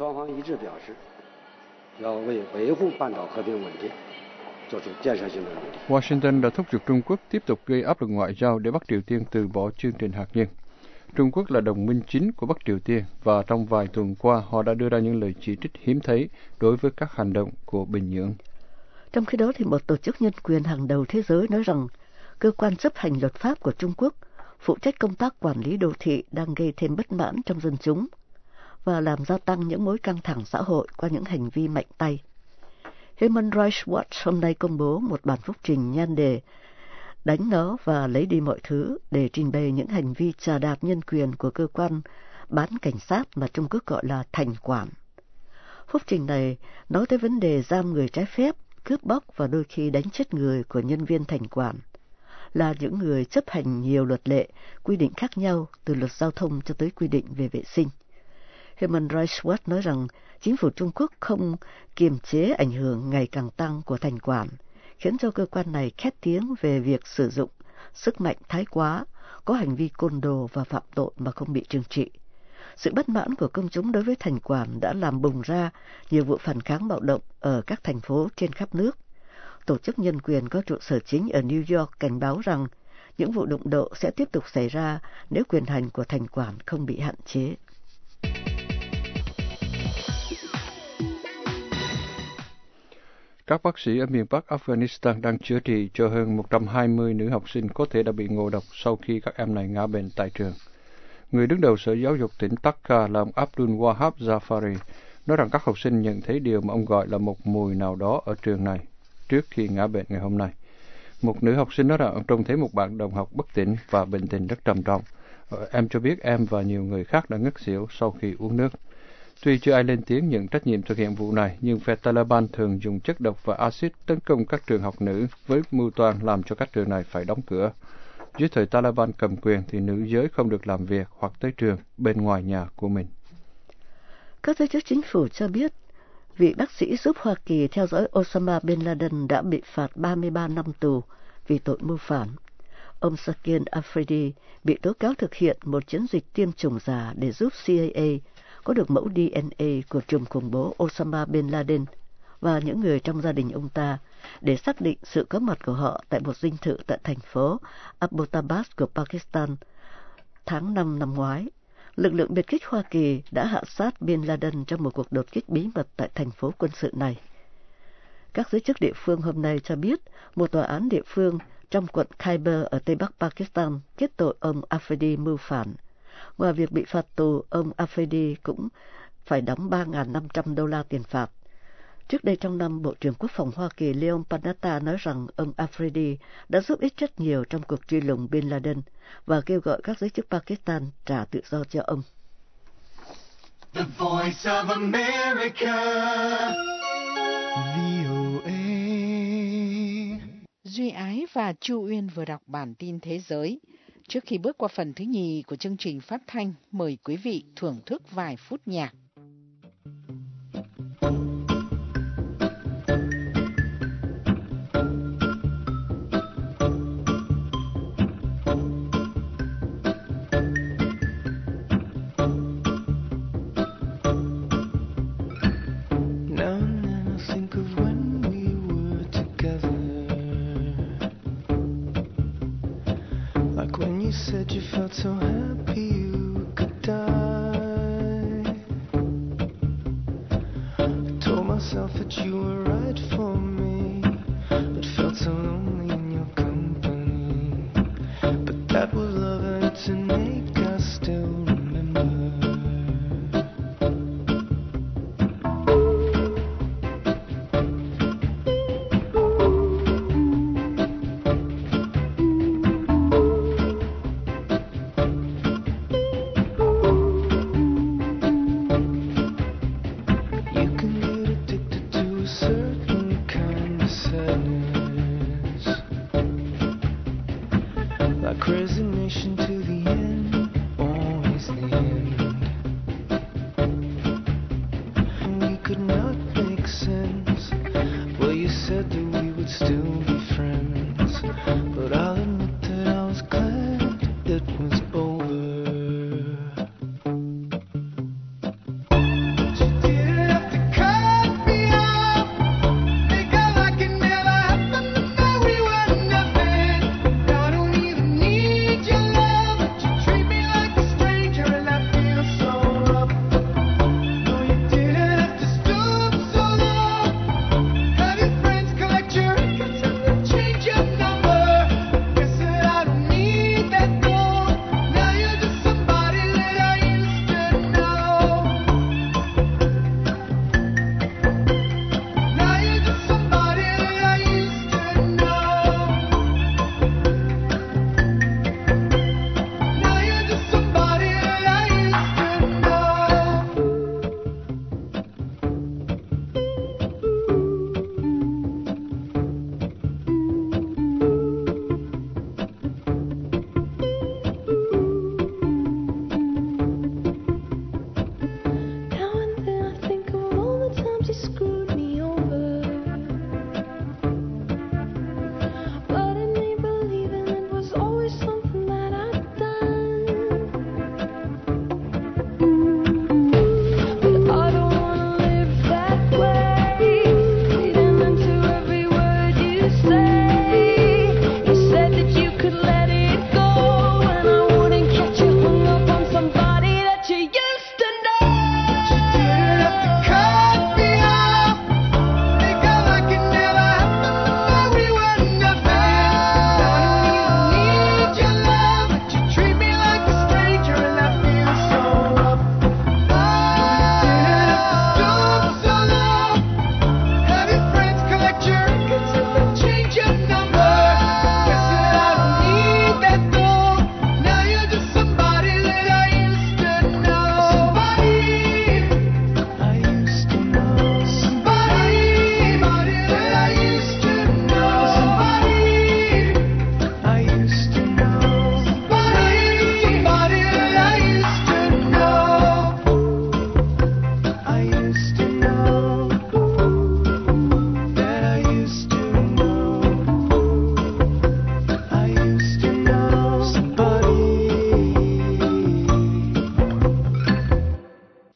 Washington đã thúc giục Trung Quốc tiếp tục gây áp lực ngoại giao để Bắc Triều Tiên từ bỏ chương trình hạt nhân. Trung Quốc là đồng minh chính của Bắc Triều Tiên và trong vài tuần qua họ đã đưa ra những lời chỉ trích hiếm thấy đối với các hành động của Bình Nhưỡng. Trong khi đó thì một tổ chức nhân quyền hàng đầu thế giới nói rằng cơ quan chấp hành luật pháp của Trung Quốc phụ trách công tác quản lý đô thị đang gây thêm bất mãn trong dân chúng và làm gia tăng những mối căng thẳng xã hội qua những hành vi mạnh tay. Human Rights Watch hôm nay công bố một bản phúc trình nhan đề đánh nó và lấy đi mọi thứ để trình bày những hành vi trà đạp nhân quyền của cơ quan bán cảnh sát mà Trung Quốc gọi là thành quản. Phúc trình này nói tới vấn đề giam người trái phép, cướp bóc và đôi khi đánh chết người của nhân viên thành quản, là những người chấp hành nhiều luật lệ, quy định khác nhau từ luật giao thông cho tới quy định về vệ sinh. Human Rights Watch nói rằng chính phủ Trung Quốc không kiềm chế ảnh hưởng ngày càng tăng của thành quản, khiến cho cơ quan này khét tiếng về việc sử dụng sức mạnh thái quá, có hành vi côn đồ và phạm tội mà không bị trừng trị. Sự bất mãn của công chúng đối với thành quản đã làm bùng ra nhiều vụ phản kháng bạo động ở các thành phố trên khắp nước. Tổ chức nhân quyền có trụ sở chính ở New York cảnh báo rằng những vụ đụng độ sẽ tiếp tục xảy ra nếu quyền hành của thành quản không bị hạn chế. Các bác sĩ ở miền Bắc Afghanistan đang chữa trị cho hơn một trăm hai mươi nữ học sinh có thể đã bị ngộ độc sau khi các em này ngã bệnh tại trường. Người đứng đầu Sở Giáo dục tỉnh Takka là ông Abdul Wahab Zafari nói rằng các học sinh nhận thấy điều mà ông gọi là một mùi nào đó ở trường này trước khi ngã bệnh ngày hôm nay. Một nữ học sinh nói rằng ông trông thấy một bạn đồng học bất tỉnh và bệnh tình rất trầm trọng. Em cho biết em và nhiều người khác đã ngất xỉu sau khi uống nước. Tuy chưa ai lên tiếng nhận trách nhiệm thực hiện vụ này, nhưng phe Taliban thường dùng chất độc và axit tấn công các trường học nữ với mưu toan làm cho các trường này phải đóng cửa. Dưới thời Taliban cầm quyền thì nữ giới không được làm việc hoặc tới trường bên ngoài nhà của mình. Các giới chức chính phủ cho biết, vị bác sĩ giúp Hoa Kỳ theo dõi Osama Bin Laden đã bị phạt ba mươi ba năm tù vì tội mưu phản. Ông Sakin Afridi bị tố cáo thực hiện một chiến dịch tiêm chủng giả để giúp C I A có được mẫu D N A của trùm khủng bố Osama Bin Laden và những người trong gia đình ông ta để xác định sự có mặt của họ tại một dinh thự tại thành phố Abbottabad của Pakistan tháng năm năm ngoái. Lực lượng biệt kích Hoa Kỳ đã hạ sát Bin Laden trong một cuộc đột kích bí mật tại thành phố quân sự này. Các giới chức địa phương hôm nay cho biết một tòa án địa phương trong quận Khyber ở Tây Bắc Pakistan kết tội ông Afridi mưu phản. Ngoài việc bị phạt tù, ông Afridi cũng phải đóng ba nghìn năm trăm đô la tiền phạt. Trước đây trong năm, Bộ trưởng Quốc phòng Hoa Kỳ Leon Panetta nói rằng ông Afridi đã giúp ích rất nhiều trong cuộc truy lùng Bin Laden và kêu gọi các giới chức Pakistan trả tự do cho ông. The Voice of America. vê o a. Duy Ái và Chu Uyên vừa đọc bản tin thế giới. Trước khi bước qua phần thứ nhì của chương trình phát thanh, mời quý vị thưởng thức vài phút nhạc. Said you felt so happy you could die. I told myself that you were right for me, but felt so lonely in your company. But that was love and it's innate, I still remember. Certain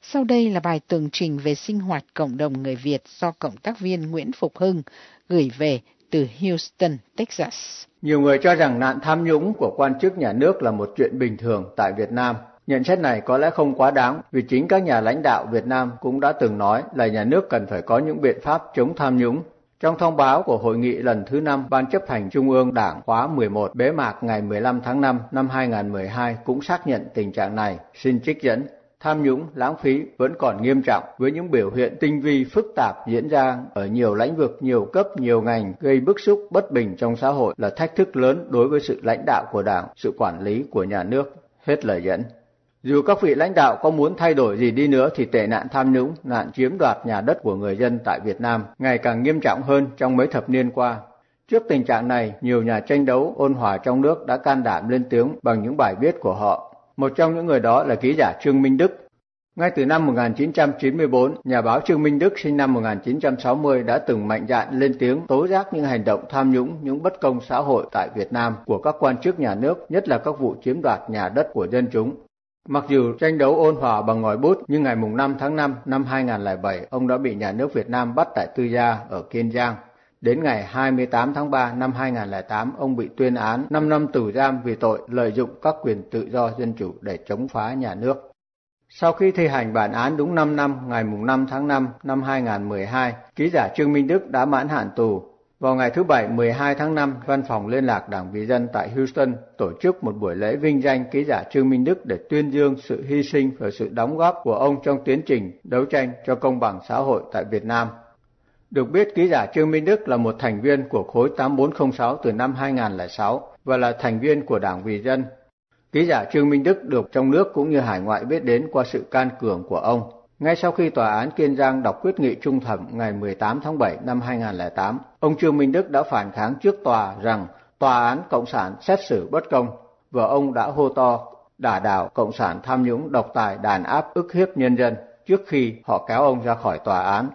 Sau đây là bài tường trình về sinh hoạt cộng đồng người Việt do cộng tác viên Nguyễn Phục Hưng gửi về từ Houston, Texas. Nhiều người cho rằng nạn tham nhũng của quan chức nhà nước là một chuyện bình thường tại Việt Nam. Nhận xét này có lẽ không quá đáng vì chính các nhà lãnh đạo Việt Nam cũng đã từng nói là nhà nước cần phải có những biện pháp chống tham nhũng. Trong thông báo của hội nghị lần thứ năm Ban chấp hành Trung ương Đảng khóa mười một bế mạc ngày mười lăm tháng năm năm hai nghìn không trăm mười hai cũng xác nhận tình trạng này. Xin trích dẫn: tham nhũng, lãng phí vẫn còn nghiêm trọng với những biểu hiện tinh vi phức tạp diễn ra ở nhiều lĩnh vực, nhiều cấp, nhiều ngành, gây bức xúc bất bình trong xã hội, là thách thức lớn đối với sự lãnh đạo của Đảng, sự quản lý của nhà nước. Hết lời dẫn. Dù các vị lãnh đạo có muốn thay đổi gì đi nữa thì tệ nạn tham nhũng, nạn chiếm đoạt nhà đất của người dân tại Việt Nam ngày càng nghiêm trọng hơn trong mấy thập niên qua. Trước tình trạng này, nhiều nhà tranh đấu ôn hòa trong nước đã can đảm lên tiếng bằng những bài viết của họ. Một trong những người đó là ký giả Trương Minh Đức. Ngay từ năm một nghìn chín trăm chín mươi tư, nhà báo Trương Minh Đức sinh năm một nghìn chín trăm sáu mươi đã từng mạnh dạn lên tiếng tố giác những hành động tham nhũng, những bất công xã hội tại Việt Nam của các quan chức nhà nước, nhất là các vụ chiếm đoạt nhà đất của dân chúng. Mặc dù tranh đấu ôn hòa bằng ngòi bút, nhưng ngày năm tháng năm năm hai nghìn không trăm lẻ bảy, ông đã bị nhà nước Việt Nam bắt tại Tư Gia ở Kiên Giang. Đến ngày hai mươi tám tháng ba năm hai nghìn không trăm lẻ tám, ông bị tuyên án năm năm tù giam vì tội lợi dụng các quyền tự do dân chủ để chống phá nhà nước. Sau khi thi hành bản án đúng năm năm, ngày năm tháng năm năm hai nghìn không trăm mười hai, ký giả Trương Minh Đức đã mãn hạn tù. Vào ngày thứ Bảy mười hai tháng năm, Văn phòng Liên lạc Đảng Vì Dân tại Houston tổ chức một buổi lễ vinh danh ký giả Trương Minh Đức để tuyên dương sự hy sinh và sự đóng góp của ông trong tiến trình đấu tranh cho công bằng xã hội tại Việt Nam. Được biết, ký giả Trương Minh Đức là một thành viên của khối tám bốn không sáu từ năm hai nghìn không trăm lẻ sáu và là thành viên của Đảng Vì Dân. Ký giả Trương Minh Đức được trong nước cũng như hải ngoại biết đến qua sự can cường của ông. Ngay sau khi Tòa án Kiên Giang đọc quyết nghị trung thẩm ngày mười tám tháng bảy năm hai nghìn không trăm lẻ tám, ông Trương Minh Đức đã phản kháng trước tòa rằng Tòa án Cộng sản xét xử bất công, và ông đã hô to đả đảo Cộng sản tham nhũng, độc tài, đàn áp, ức hiếp nhân dân trước khi họ kéo ông ra khỏi tòa án.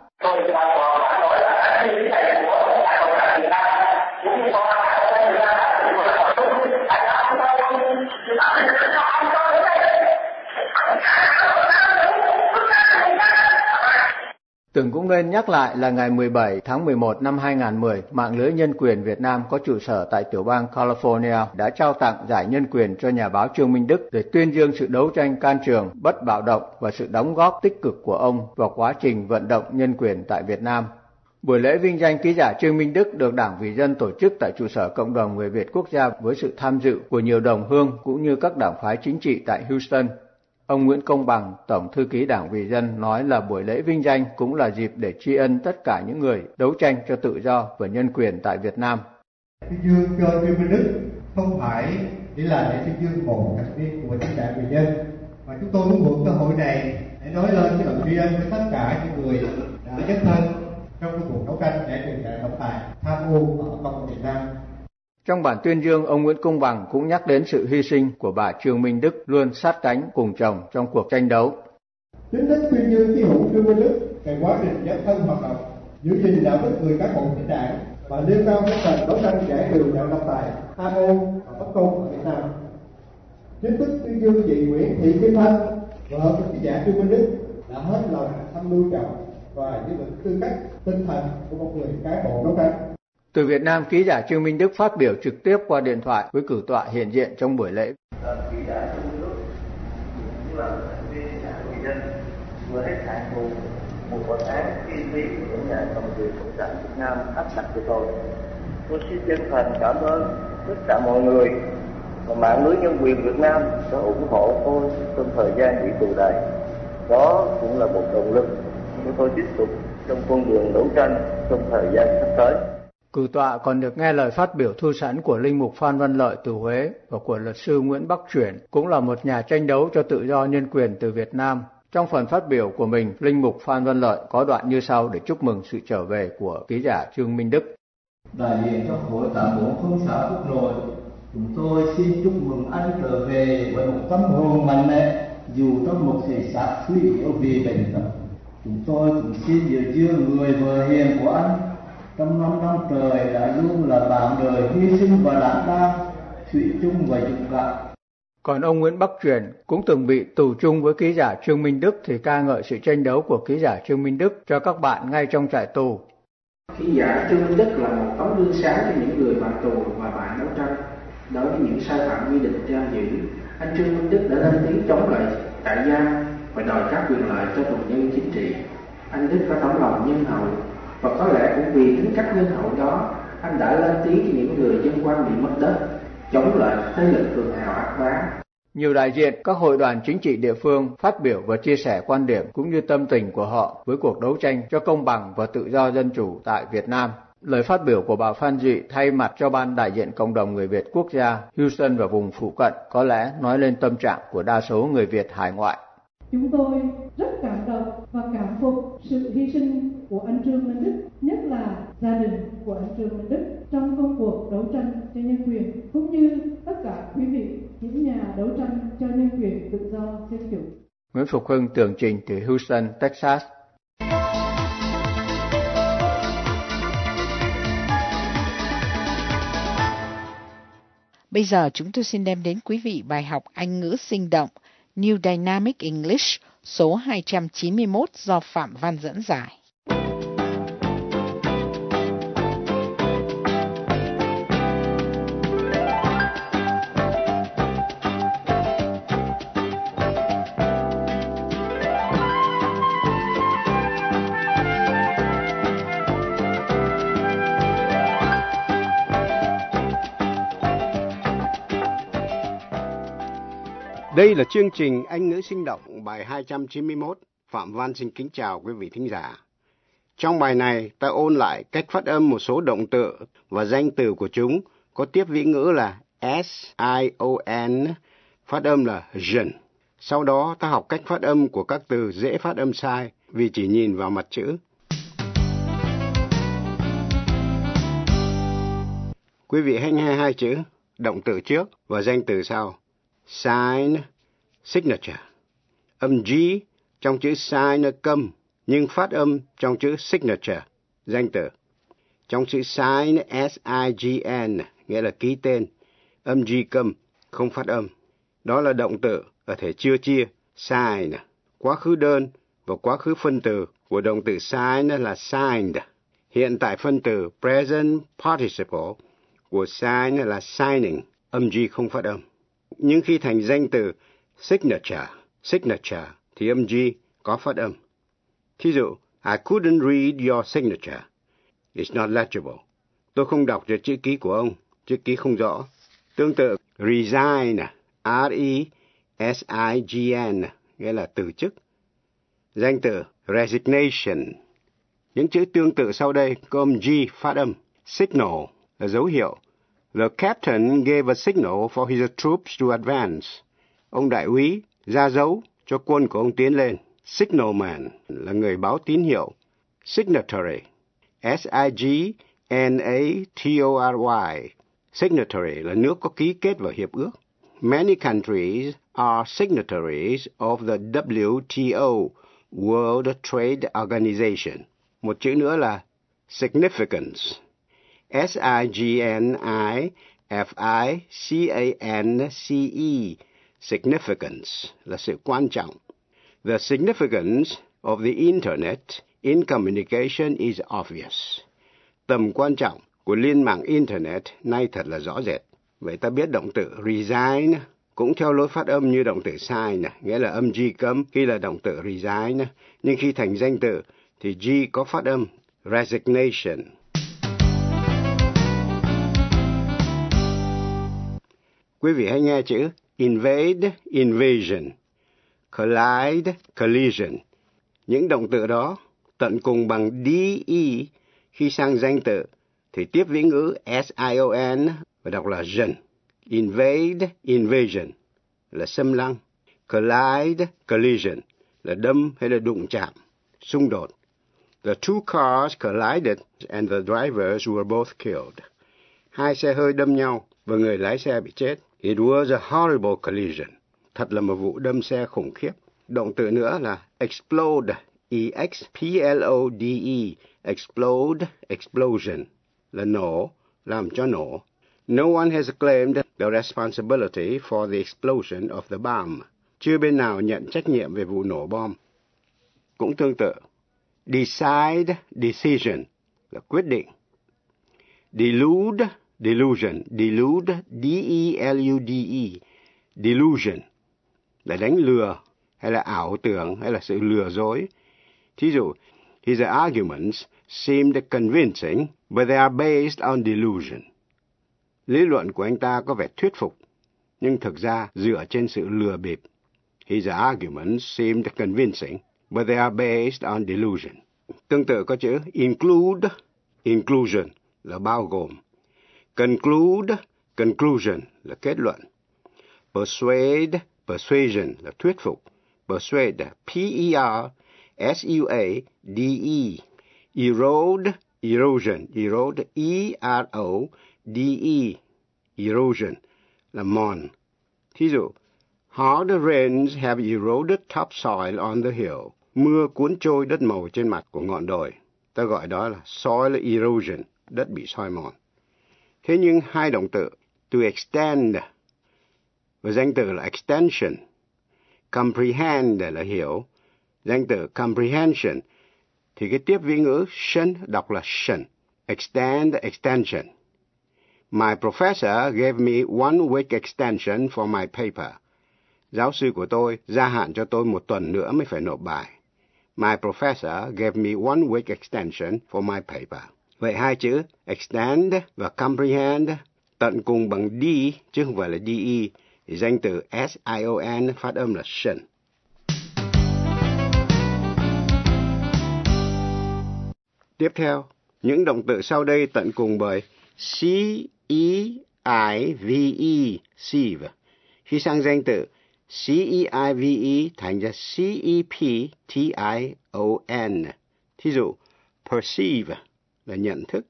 Từng cũng nên nhắc lại là ngày mười bảy tháng mười một năm hai nghìn không trăm mười, Mạng lưới Nhân quyền Việt Nam có trụ sở tại tiểu bang California đã trao tặng giải nhân quyền cho nhà báo Trương Minh Đức để tuyên dương sự đấu tranh can trường, bất bạo động và sự đóng góp tích cực của ông vào quá trình vận động nhân quyền tại Việt Nam. Buổi lễ vinh danh ký giả Trương Minh Đức được Đảng Vì Dân tổ chức tại trụ sở Cộng đồng Người Việt Quốc gia với sự tham dự của nhiều đồng hương cũng như các đảng phái chính trị tại Houston. Ông Nguyễn Công Bằng, Tổng thư ký Đảng Vì Dân nói là buổi lễ vinh danh cũng là dịp để tri ân tất cả những người đấu tranh cho tự do và nhân quyền tại Việt Nam. Tuyên dương cho Trương Minh Đức không phải chỉ là để tuyên dương một thành viên của chính Đảng Vì Dân, mà chúng tôi muốn mượn cơ hội này để nói lên cái lòng tri ân với tất cả những người đã dấn thân trong cái cuộc đấu tranh để ngăn chặn độc tài, tham ô ở Cộng đồng Việt Nam. Trong bản tuyên dương, ông Nguyễn Công Bằng cũng nhắc đến sự hy sinh của bà Trương Minh Đức luôn sát cánh cùng chồng trong cuộc tranh đấu. Chính thức tuyên dương ký hữu Trương Minh Đức về quá trình dấn thân hoạt động, giữ gìn đạo đức người cán bộ chính đảng và nêu cao tinh thần đấu tranh giải trừ nạn độc tài, tham ô và bất công ở Việt Nam. Chính thức tuyên dương chị Nguyễn Thị Kim Thanh, vợ của ký giả Trương Minh Đức, đã hết lòng thăm nuôi chồng và giữ vững tư cách tinh thần của một người cán bộ đấu tranh. Từ Việt Nam, ký giả Trương Minh Đức phát biểu trực tiếp qua điện thoại với cử tọa hiện diện trong buổi lễ. Ký giả Trương Minh Đức cũng là thành viên Đảng Vì Dân, vừa hết hạn tù một bản án khi vi của nhà cầm quyền Cộng sản Việt Nam áp đặt cho tôi. Tôi xin chân thành cảm ơn tất cả mọi người và mạng lưới nhân quyền Việt Nam đã ủng hộ tôi trong thời gian bị tù đầy. Đó cũng là một động lực để tôi tiếp tục trong con đường đấu tranh trong thời gian sắp tới. Cử tọa còn được nghe lời phát biểu thư sẵn của Linh mục Phan Văn Lợi từ Huế và của luật sư Nguyễn Bắc Chuyển, cũng là một nhà tranh đấu cho tự do nhân quyền từ Việt Nam. Trong phần phát biểu của mình, Linh mục Phan Văn Lợi có đoạn như sau để chúc mừng sự trở về của ký giả Trương Minh Đức. Đại diện cho khối tám bốn không sáu Quốc Nội, chúng tôi xin chúc mừng anh trở về với một tâm hồn mạnh mẽ, dù trong một thể xác suy yếu vì bệnh tật. Chúng tôi cũng xin biểu dương người vợ hiền của anh. Trong năm năm trời đã luôn là bạn đời hy sinh và đảm đang, thủy chung và dũng cảm. Còn ông Nguyễn Bắc Truyền cũng từng bị tù chung với ký giả Trương Minh Đức thì ca ngợi sự tranh đấu của ký giả Trương Minh Đức cho các bạn ngay trong trại tù. Ký giả Trương Minh Đức là một tấm gương sáng cho những người bạn tù và bạn đấu tranh. Đối với những sai phạm quy định giam giữ, anh Trương Minh Đức đã lên tiếng chống lại trại giam và đòi các quyền lợi cho tù nhân chính trị. Anh Đức có tấm lòng nhân hậu và có lẽ cũng vì tính cách nhân hậu đó, anh đã lên tiếng cho những người dân quan bị mất đất, chống lại thế lực cường hào ác bá. Nhiều đại diện các hội đoàn chính trị địa phương phát biểu và chia sẻ quan điểm cũng như tâm tình của họ với cuộc đấu tranh cho công bằng và tự do dân chủ tại Việt Nam. Lời phát biểu của bà Phan Duy thay mặt cho ban đại diện cộng đồng người Việt quốc gia Houston và vùng phụ cận có lẽ nói lên tâm trạng của đa số người Việt hải ngoại. Chúng tôi rất cảm động và cảm phục sự hy sinh của anh Trương Minh Đức, nhất là gia đình của anh Trương Minh Đức trong công cuộc đấu tranh cho nhân quyền, cũng như tất cả quý vị, những nhà đấu tranh cho nhân quyền tự do dân chủ. Nguyễn Phục Hưng tường trình từ Houston, Texas. Bây giờ chúng tôi xin đem đến quý vị bài học Anh ngữ sinh động New Dynamic English số hai trăm chín mươi mốt do Phạm Văn dẫn giải. Đây là chương trình Anh ngữ sinh động bài hai trăm chín mươi mốt. Phạm Văn xin kính chào quý vị thính giả. Trong bài này, ta ôn lại cách phát âm một số động từ và danh từ của chúng có tiếp vĩ ngữ là S I O N, phát âm là dần. Sau đó, ta học cách phát âm của các từ dễ phát âm sai vì chỉ nhìn vào mặt chữ. Quý vị hãy nghe hai chữ, động từ trước và danh từ sau. Sign, signature. Âm G trong chữ sign câm, nhưng phát âm trong chữ signature, danh từ. Trong chữ sign, S I G N, nghĩa là ký tên, âm G câm, không phát âm. Đó là động từ ở thể chưa chia, sign. Quá khứ đơn và quá khứ phân từ của động từ sign là signed. Hiện tại phân từ present participle của sign là signing, âm G không phát âm. Nhưng khi thành danh từ signature, signature thì âm G có phát âm. Thí dụ, I couldn't read your signature. It's not legible. Tôi không đọc được chữ ký của ông, chữ ký không rõ. Tương tự, resign, R E S I G N, nghĩa là từ chức. Danh từ resignation. Những chữ tương tự sau đây có âm G phát âm. Signal là dấu hiệu. The captain gave a signal for his troops to advance. Ông đại úy ra dấu cho quân của ông tiến lên. Signalman là người báo tín hiệu. Signatory, S I G N A T O R Y. Signatory là nước có ký kết vào hiệp ước. Many countries are signatories of the W T O, World Trade Organization. Một chữ nữa là significance. S I G N I F I C A N C E, significance là sự quan trọng. The significance of the Internet in communication is obvious. Tầm quan trọng của liên mạng Internet nay thật là rõ rệt. Vậy ta biết động từ resign cũng theo lối phát âm như động từ sign, nghĩa là âm G cấm khi là động từ resign, nhưng khi thành danh từ thì G có phát âm resignation. Quý vị hãy nghe chữ invade, invasion, collide, collision. Những động từ đó tận cùng bằng de khi sang danh từ thì tiếp vĩ ngữ S I O N và đọc là dần. Invade, invasion là xâm lăng. Collide, collision là đâm hay là đụng chạm, xung đột. The two cars collided and the drivers were both killed. Hai xe hơi đâm nhau và người lái xe bị chết. It was a horrible collision. Thật là một vụ đâm xe khủng khiếp. Động từ nữa là explode, E X P L O D E, explode, explosion, là nổ, làm cho nổ. No one has claimed the responsibility for the explosion of the bomb. Chưa bên nào nhận trách nhiệm về vụ nổ bom. Cũng tương tự, decide, decision là quyết định. Delude, delusion, delude, D-E-L-U-D-E, delusion là đánh lừa, hay là ảo tưởng, hay là sự lừa dối. Thí dụ, his arguments seemed convincing, but they are based on delusion. Lý luận của anh ta có vẻ thuyết phục, nhưng thực ra dựa trên sự lừa bịp. His arguments seemed convincing, but they are based on delusion. Tương tự có chữ include, inclusion là bao gồm. Conclude, conclusion là kết luận. Persuade, persuasion là thuyết phục. Persuade, P-E-R-S-U-A-D-E. Erode, erosion, erode, E-R-O-D-E, erosion là mòn. Thí dụ, hard rains have eroded topsoil on the hill. Mưa cuốn trôi đất màu trên mặt của ngọn đồi. Ta gọi đó là soil erosion, đất bị soi mòn. Thế nhưng hai động từ, to extend và danh từ là extension, comprehend là hiểu, danh từ comprehension, thì cái tiếp vĩ ngữ tion đọc là tion, extend, extension. My professor gave me one week extension for my paper. Giáo sư của tôi gia hạn cho tôi một tuần nữa mới phải nộp bài. My professor gave me one week extension for my paper. Vậy hai chữ extend và comprehend tận cùng bằng D chứ không phải là D-E, thì danh từ S-I-O-N phát âm là tion. Tiếp theo, những động từ sau đây tận cùng bởi C-E-I-V-E, sieve. Khi sang danh từ C-E-I-V-E thành ra C-E-P-T-I-O-N. Thí dụ, perceive là nhận thức.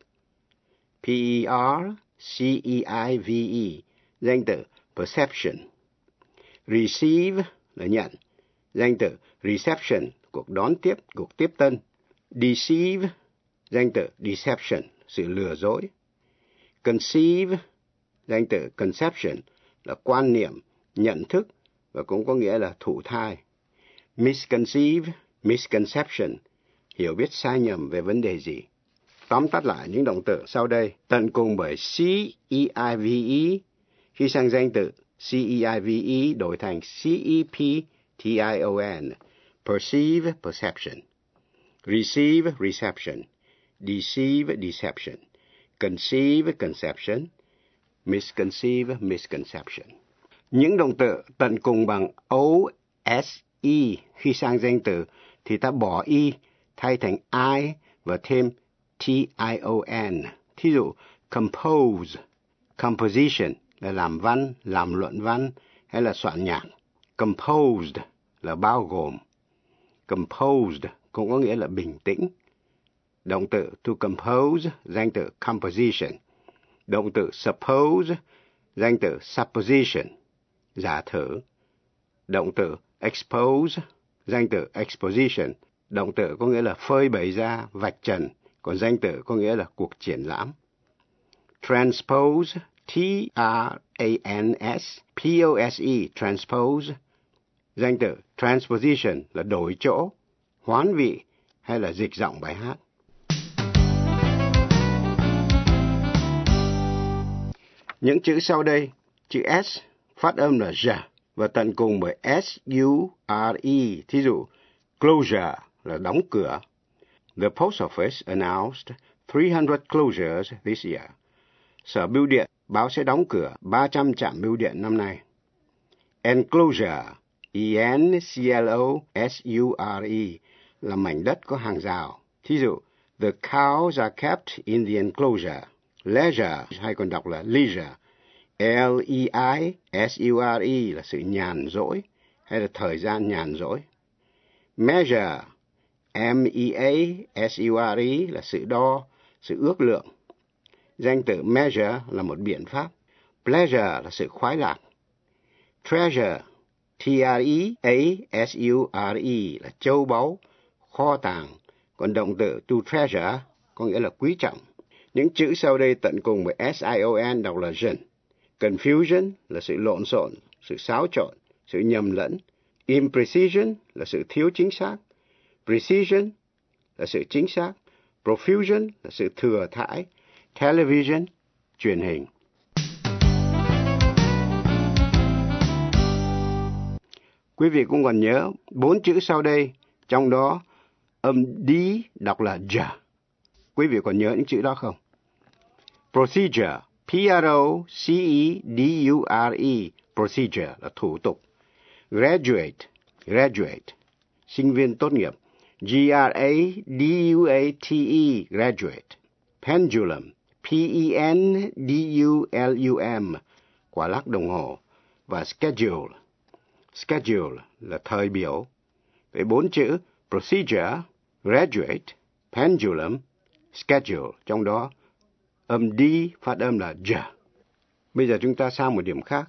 P-E-R-C-E-I-V-E, danh từ perception. Receive là nhận, danh từ reception, cuộc đón tiếp, cuộc tiếp tân. Deceive, danh từ deception, sự lừa dối. Conceive, danh từ conception, là quan niệm, nhận thức, và cũng có nghĩa là thụ thai. Misconceive, misconception, hiểu biết sai nhầm về vấn đề gì. Tóm tắt lại những động từ sau đây tận cùng bởi C-E-I-V-E, khi sang danh từ C-E-I-V-E đổi thành C-E-P-T-I-O-N, perceive, perception. Receive, reception. Deceive, deception. Conceive, conception. Misconceive, misconception. Những động từ tận cùng bằng O-S-E khi sang danh từ thì ta bỏ E thay thành I và thêm T-I-O-N. Thí dụ, compose, composition là làm văn, làm luận văn hay là soạn nhạc. Composed là bao gồm. Composed cũng có nghĩa là bình tĩnh. Động từ to compose, danh từ composition. Động từ suppose, danh từ supposition, giả thử. Động từ expose, danh từ exposition. Động từ có nghĩa là phơi bày ra, vạch trần, còn danh từ có nghĩa là cuộc triển lãm. Transpose, T-R-A-N-S-P-O-S-E, transpose. Danh từ transposition là đổi chỗ, hoán vị hay là dịch giọng bài hát. Những chữ sau đây, chữ S phát âm là J và tận cùng bởi S-U-R-E. Thí dụ, closure là đóng cửa. The post office announced three hundred closures this year. Sở bưu điện báo sẽ đóng cửa ba trăm trạm bưu điện năm nay. Enclosure, E-N-C-L-O-S-U-R-E, là mảnh đất có hàng rào. Thí dụ, the cows are kept in the enclosure. Leisure hay còn đọc là leisure. L-E-I-S-U-R-E là sự nhàn rỗi hay là thời gian nhàn rỗi. Measure, M-E-A-S-U-R-E là sự đo, sự ước lượng. Danh từ measure là một biện pháp. Pleasure là sự khoái lạc. Treasure, T-R-E-A-S-U-R-E là châu báu, kho tàng. Còn động từ to treasure có nghĩa là quý trọng. Những chữ sau đây tận cùng với S I O N đọc là sion. Confusion là sự lộn xộn, sự xáo trộn, sự nhầm lẫn. Imprecision là sự thiếu chính xác. Precision là sự chính xác. Profusion là sự thừa thãi. Television, truyền hình. Quý vị cũng còn nhớ bốn chữ sau đây, trong đó âm D đọc là J. Quý vị còn nhớ những chữ đó không? Procedure, P R O C E D U R E, procedure là thủ tục. Graduate, graduate, sinh viên tốt nghiệp. G R A D U A T E, graduate. Pendulum, P E N D U L U M, quả lắc đồng hồ. Và schedule, schedule là thời biểu. Với bốn chữ procedure, graduate, pendulum, schedule, trong đó âm D phát âm là J. Bây giờ chúng ta sang một điểm khác.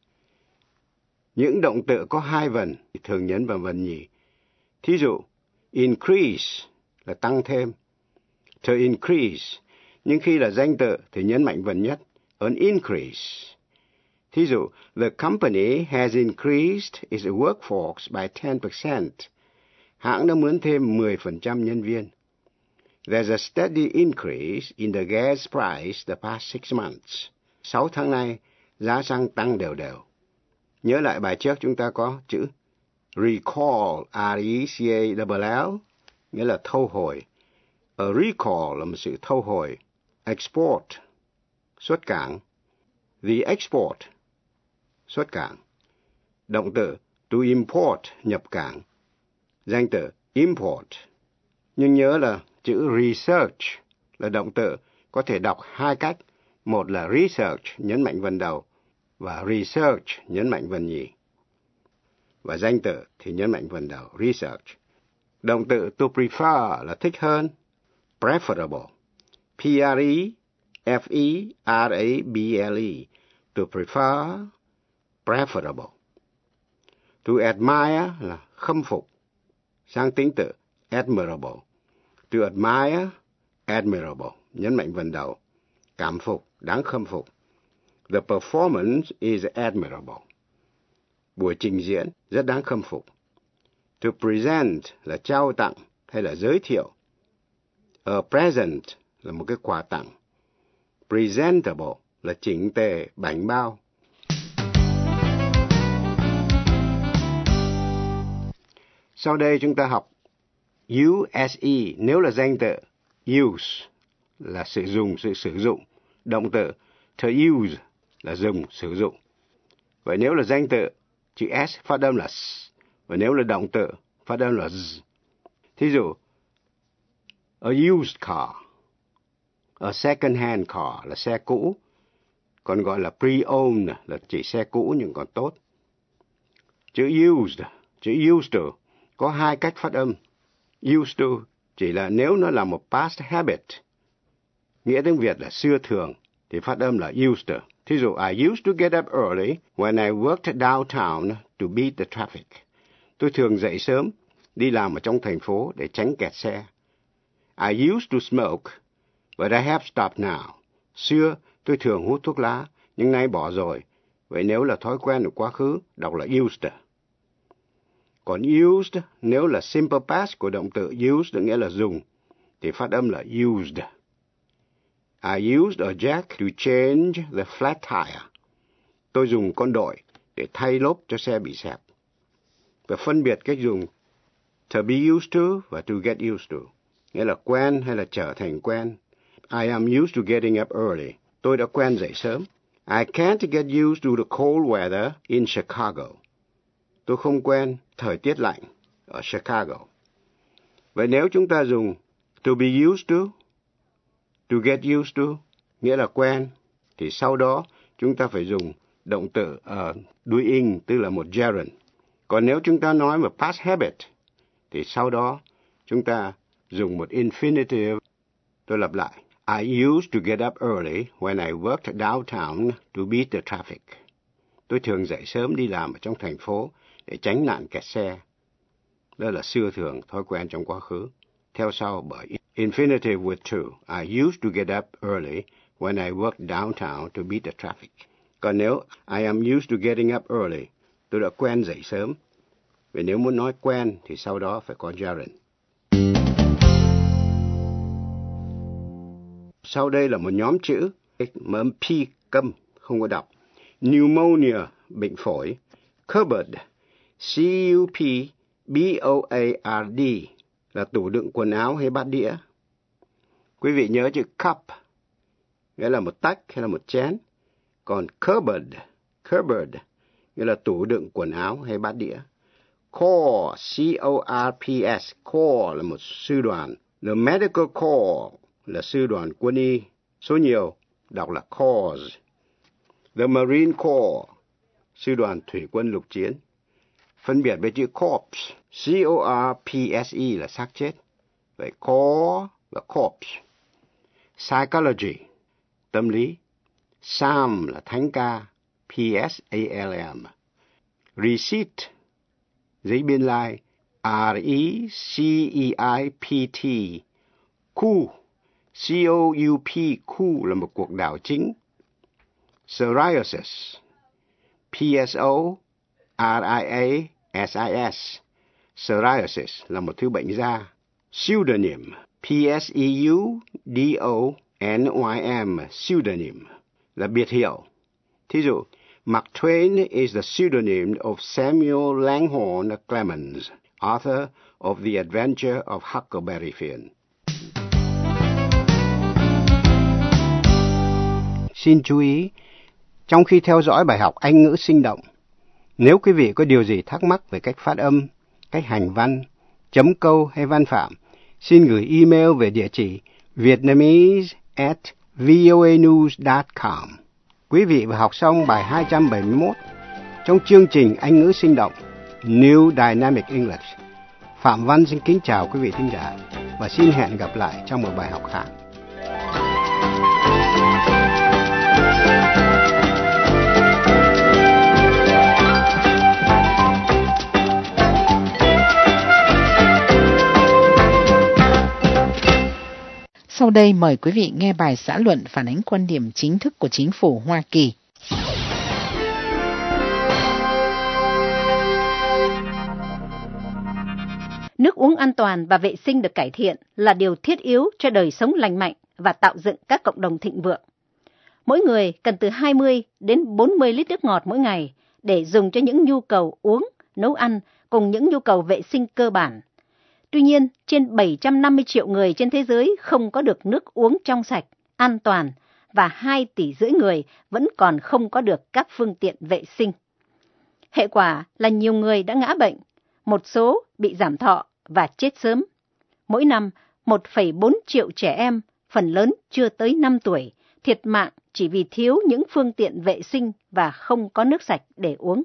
Những động từ có hai vần thì thường nhấn vào vần nhì. Thí dụ, increase là tăng thêm. To increase, nhưng khi là danh từ thì nhấn mạnh vần nhất, an increase. Thí dụ, the company has increased its workforce by ten percent. Hãng đã mướn thêm mười phần trăm nhân viên. There's a steady increase in the gas price the past six months. Sáu tháng nay, giá xăng tăng đều đều. Nhớ lại bài trước chúng ta có chữ recall, R E C A L L, nghĩa là thâu hồi. A recall là một sự thâu hồi. Export, xuất cảng. The export, xuất cảng. Động từ to import, nhập cảng. Danh từ import. Nhưng nhớ là chữ research là động từ có thể đọc hai cách. Một là research, nhấn mạnh vần đầu, và research, nhấn mạnh vần nhì. Và danh từ thì nhấn mạnh vần đầu, research. Động từ to prefer là thích hơn, preferable. P R E F E R A B L E, to prefer, preferable. To admire là khâm phục, sang tính từ admirable. To admire, admirable, nhấn mạnh vần đầu, cảm phục, đáng khâm phục. The performance is admirable. Buổi trình diễn rất đáng khâm phục. To present là trao tặng hay là giới thiệu. A present là một cái quà tặng. Presentable là chỉnh tề, bảnh bao. Sau đây chúng ta học U S E, nếu là danh từ, use là sử dụng, sự sử dụng. Động từ to use là dùng, sử dụng. Vậy nếu là danh từ, chữ S phát âm là S. Và nếu là động từ, phát âm là Z. Thí dụ, a used car, a second hand car là xe cũ, còn gọi là pre-owned là chỉ xe cũ nhưng còn tốt. Chữ used, chữ used to có hai cách phát âm. Used to chỉ là nếu nó là một past habit, nghĩa tiếng Việt là xưa thường, thì phát âm là used to. Thí dụ, I used to get up early when I worked downtown to beat the traffic. Tôi thường dậy sớm, đi làm ở trong thành phố để tránh kẹt xe. I used to smoke, but I have stopped now. Xưa, tôi thường hút thuốc lá, nhưng nay bỏ rồi. Vậy nếu là thói quen của quá khứ, đọc là used. Còn used, nếu là simple past của động từ used, nghĩa là dùng, thì phát âm là used. I used a jack to change the flat tire. Tôi dùng con đội để thay lốp cho xe bị xẹp. Và phân biệt cách dùng to be used to và to get used to, nghĩa là quen hay là trở thành quen. I am used to getting up early. Tôi đã quen dậy sớm. I can't get used to the cold weather in Chicago. Tôi không quen thời tiết lạnh ở Chicago. Vậy nếu chúng ta dùng to be used to, to get used to, nghĩa là quen, thì sau đó chúng ta phải dùng động từ ở uh, đuôi ing, tức là một gerund. Còn nếu chúng ta nói một past habit, thì sau đó chúng ta dùng một infinitive. Tôi lặp lại. I used to get up early when I worked downtown to beat the traffic. Tôi thường dậy sớm đi làm ở trong thành phố để tránh nạn kẹt xe. Đó là xưa thường, thói quen trong quá khứ, theo sau bởi infinitive with to. I used to get up early when I worked downtown to beat the traffic. Còn nếu I am used to getting up early, tôi đã quen dậy sớm. Vì nếu muốn nói quen thì sau đó phải có gerund. Sau đây là một nhóm chữ mà âm P câm, không có đọc. Pneumonia, bệnh phổi. Cupboard, C U P B O A R D, là tủ đựng quần áo hay bát đĩa. Quý vị nhớ chữ cup, nghĩa là một tách hay là một chén. Còn cupboard, cupboard, nghĩa là tủ đựng quần áo hay bát đĩa. Corps, C O R P S, Corps là một sư đoàn. The Medical Corps là sư đoàn quân y. Số nhiều, đọc là Corps. The Marine Corps, sư đoàn thủy quân lục chiến. Phân biệt với chữ corpse, C O R P S E là xác chết. Vậy corps và corpse. Psychology, tâm lý. Psalm là thánh ca, P S A L M. Receipt, giấy biên lai, R E C E I P T. Coup, C O U P, coup là một cuộc đảo chính. Psoriasis, P S O R I A S I S. Psoriasis là một thứ bệnh da. Pseudonym, P S E U D O N Y M, pseudonym là biệt hiệu. Thí dụ, Mark Twain is the pseudonym of Samuel Langhorne Clemens, author of The Adventure of Huckleberry Finn. Xin chú ý, trong khi theo dõi bài học Anh ngữ sinh động, nếu quý vị có điều gì thắc mắc về cách phát âm, cách hành văn, chấm câu hay văn phạm, xin gửi email về địa chỉ vietnamese at voanews dot com. Quý vị vừa học xong bài hai trăm bảy mươi mốt trong chương trình Anh ngữ sinh động New Dynamic English. Phạm Văn xin kính chào quý vị thính giả và xin hẹn gặp lại trong một bài học khác. Sau đây mời quý vị nghe bài xã luận phản ánh quan điểm chính thức của chính phủ Hoa Kỳ. Nước uống an toàn và vệ sinh được cải thiện là điều thiết yếu cho đời sống lành mạnh và tạo dựng các cộng đồng thịnh vượng. Mỗi người cần từ hai mươi đến bốn mươi lít nước ngọt mỗi ngày để dùng cho những nhu cầu uống, nấu ăn cùng những nhu cầu vệ sinh cơ bản. Tuy nhiên, trên bảy trăm năm mươi triệu người trên thế giới không có được nước uống trong sạch, an toàn và hai tỷ rưỡi người vẫn còn không có được các phương tiện vệ sinh. Hệ quả là nhiều người đã ngã bệnh, một số bị giảm thọ và chết sớm. Mỗi năm, một phẩy bốn triệu trẻ em, phần lớn chưa tới năm tuổi, thiệt mạng chỉ vì thiếu những phương tiện vệ sinh và không có nước sạch để uống.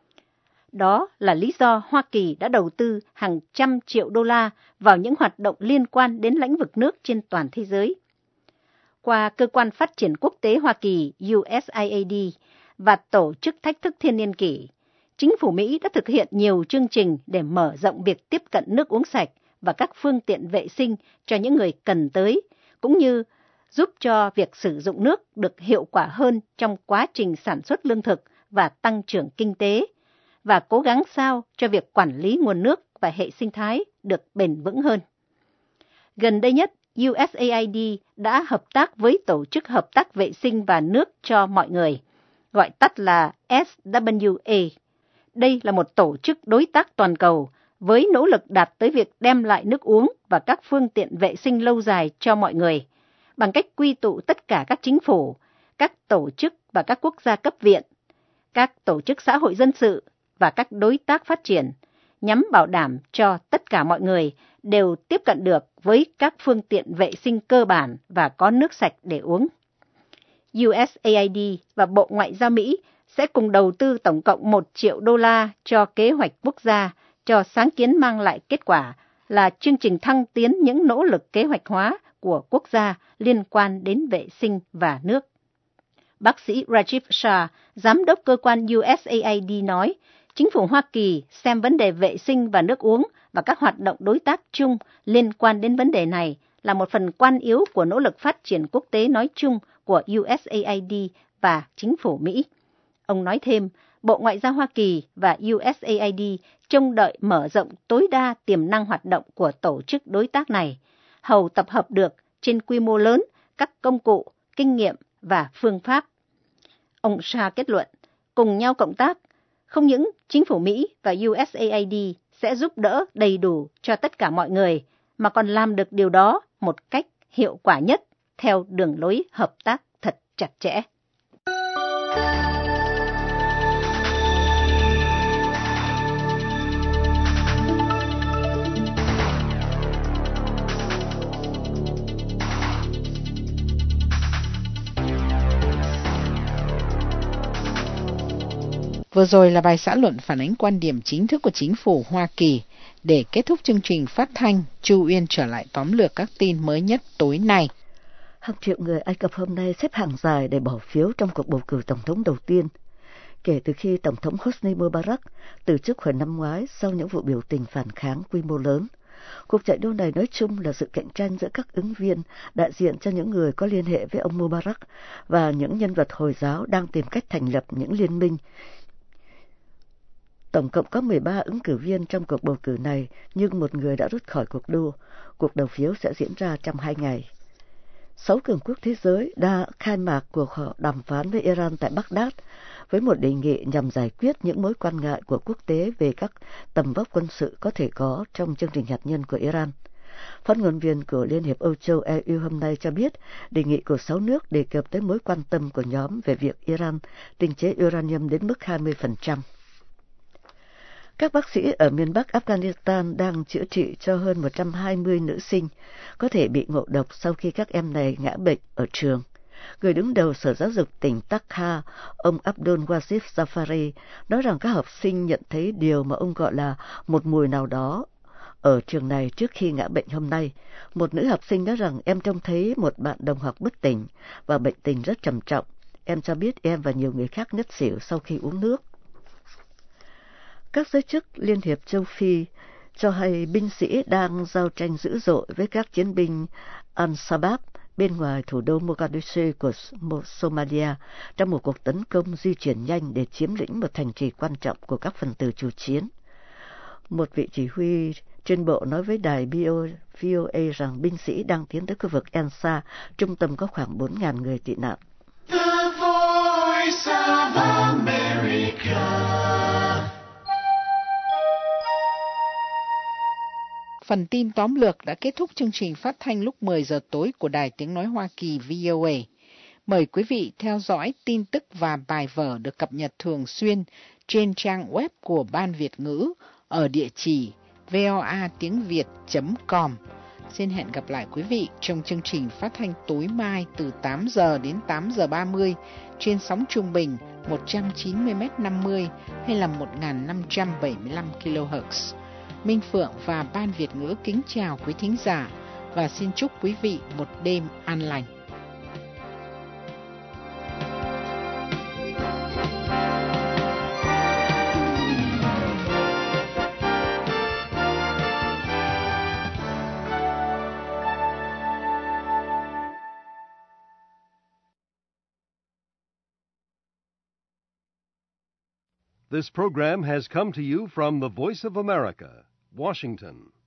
Đó là lý do Hoa Kỳ đã đầu tư hàng trăm triệu đô la vào những hoạt động liên quan đến lĩnh vực nước trên toàn thế giới. Qua Cơ quan Phát triển Quốc tế Hoa Kỳ U S A I D và Tổ chức Thách thức Thiên niên kỷ, chính phủ Mỹ đã thực hiện nhiều chương trình để mở rộng việc tiếp cận nước uống sạch và các phương tiện vệ sinh cho những người cần tới, cũng như giúp cho việc sử dụng nước được hiệu quả hơn trong quá trình sản xuất lương thực và tăng trưởng kinh tế, và cố gắng sao cho việc quản lý nguồn nước và hệ sinh thái được bền vững hơn. Gần đây nhất, U S A I D đã hợp tác với Tổ chức Hợp tác Vệ sinh và Nước cho Mọi người, gọi tắt là S W A. Đây là một tổ chức đối tác toàn cầu với nỗ lực đạt tới việc đem lại nước uống và các phương tiện vệ sinh lâu dài cho mọi người, bằng cách quy tụ tất cả các chính phủ, các tổ chức và các quốc gia cấp viện, các tổ chức xã hội dân sự và các đối tác phát triển, nhằm bảo đảm cho tất cả mọi người đều tiếp cận được với các phương tiện vệ sinh cơ bản và có nước sạch để uống. U S A I D và Bộ Ngoại giao Mỹ sẽ cùng đầu tư tổng cộng một triệu đô la cho kế hoạch quốc gia cho sáng kiến mang lại kết quả là chương trình thăng tiến những nỗ lực kế hoạch hóa của quốc gia liên quan đến vệ sinh và nước. Bác sĩ Rajiv Shah, giám đốc cơ quan U S A I D nói, chính phủ Hoa Kỳ xem vấn đề vệ sinh và nước uống và các hoạt động đối tác chung liên quan đến vấn đề này là một phần quan yếu của nỗ lực phát triển quốc tế nói chung của u ét a i đê và chính phủ Mỹ. Ông nói thêm, Bộ Ngoại giao Hoa Kỳ và u ét a i đê trông đợi mở rộng tối đa tiềm năng hoạt động của tổ chức đối tác này, hầu tập hợp được trên quy mô lớn các công cụ, kinh nghiệm và phương pháp. Ông Shah kết luận, cùng nhau cộng tác, không những chính phủ Mỹ và u ét a i đê sẽ giúp đỡ đầy đủ cho tất cả mọi người, mà còn làm được điều đó một cách hiệu quả nhất theo đường lối hợp tác thật chặt chẽ. Vừa rồi là bài xã luận phản ánh quan điểm chính thức của chính phủ Hoa Kỳ. Để kết thúc chương trình phát thanh, Chu Uyên trở lại tóm lược các tin mới nhất tối nay. Hàng triệu người Ai Cập hôm nay xếp hàng dài để bỏ phiếu trong cuộc bầu cử tổng thống đầu tiên, kể từ khi Tổng thống Hosni Mubarak từ chức hồi năm ngoái sau những vụ biểu tình phản kháng quy mô lớn. Cuộc chạy đua này nói chung là sự cạnh tranh giữa các ứng viên đại diện cho những người có liên hệ với ông Mubarak và những nhân vật Hồi giáo đang tìm cách thành lập những liên minh. Tổng cộng có mười ba ứng cử viên trong cuộc bầu cử này, nhưng một người đã rút khỏi cuộc đua. Cuộc đầu phiếu sẽ diễn ra trong hai ngày. Sáu cường quốc thế giới đã khai mạc cuộc đàm phán với Iran tại Baghdad với một đề nghị nhằm giải quyết những mối quan ngại của quốc tế về các tầm vóc quân sự có thể có trong chương trình hạt nhân của Iran. Phát ngôn viên của Liên hiệp Âu Châu e u hôm nay cho biết đề nghị của sáu nước đề cập tới mối quan tâm của nhóm về việc Iran tinh chế uranium đến mức hai mươi phần trăm. Các bác sĩ ở miền Bắc Afghanistan đang chữa trị cho hơn một trăm hai mươi nữ sinh có thể bị ngộ độc sau khi các em này ngã bệnh ở trường. Người đứng đầu Sở Giáo dục tỉnh Takha, ông Abdul Wazif Zafari, nói rằng các học sinh nhận thấy điều mà ông gọi là một mùi nào đó ở trường này trước khi ngã bệnh hôm nay. Một nữ học sinh nói rằng em trông thấy một bạn đồng học bất tỉnh và bệnh tình rất trầm trọng. Em cho biết em và nhiều người khác ngất xỉu sau khi uống nước. Các giới chức Liên hiệp châu Phi cho hay binh sĩ đang giao tranh dữ dội với các chiến binh Al-Shabaab bên ngoài thủ đô Mogadishu của Somalia trong một cuộc tấn công di chuyển nhanh để chiếm lĩnh một thành trì quan trọng của các phần tử chủ chiến. Một vị chỉ huy trên bộ nói với đài vê o a rằng binh sĩ đang tiến tới khu vực Ensa, trung tâm có khoảng bốn nghìn người tị nạn. The Voice of America. Phần tin tóm lược đã kết thúc chương trình phát thanh lúc mười giờ tối của Đài Tiếng Nói Hoa Kỳ vê o a. Mời quý vị theo dõi tin tức và bài vở được cập nhật thường xuyên trên trang web của Ban Việt ngữ ở địa chỉ voa tiếng việt chấm com. Xin hẹn gặp lại quý vị trong chương trình phát thanh tối mai từ tám giờ đến tám giờ ba mươi trên sóng trung bình một trăm chín mươi mét năm mươi hay là một nghìn năm trăm bảy mươi lăm ki lô héc. Minh Phượng và Ban Việt ngữ kính chào quý thính giả và xin chúc quý vị một đêm an lành. This program has come to you from the Voice of America, Washington.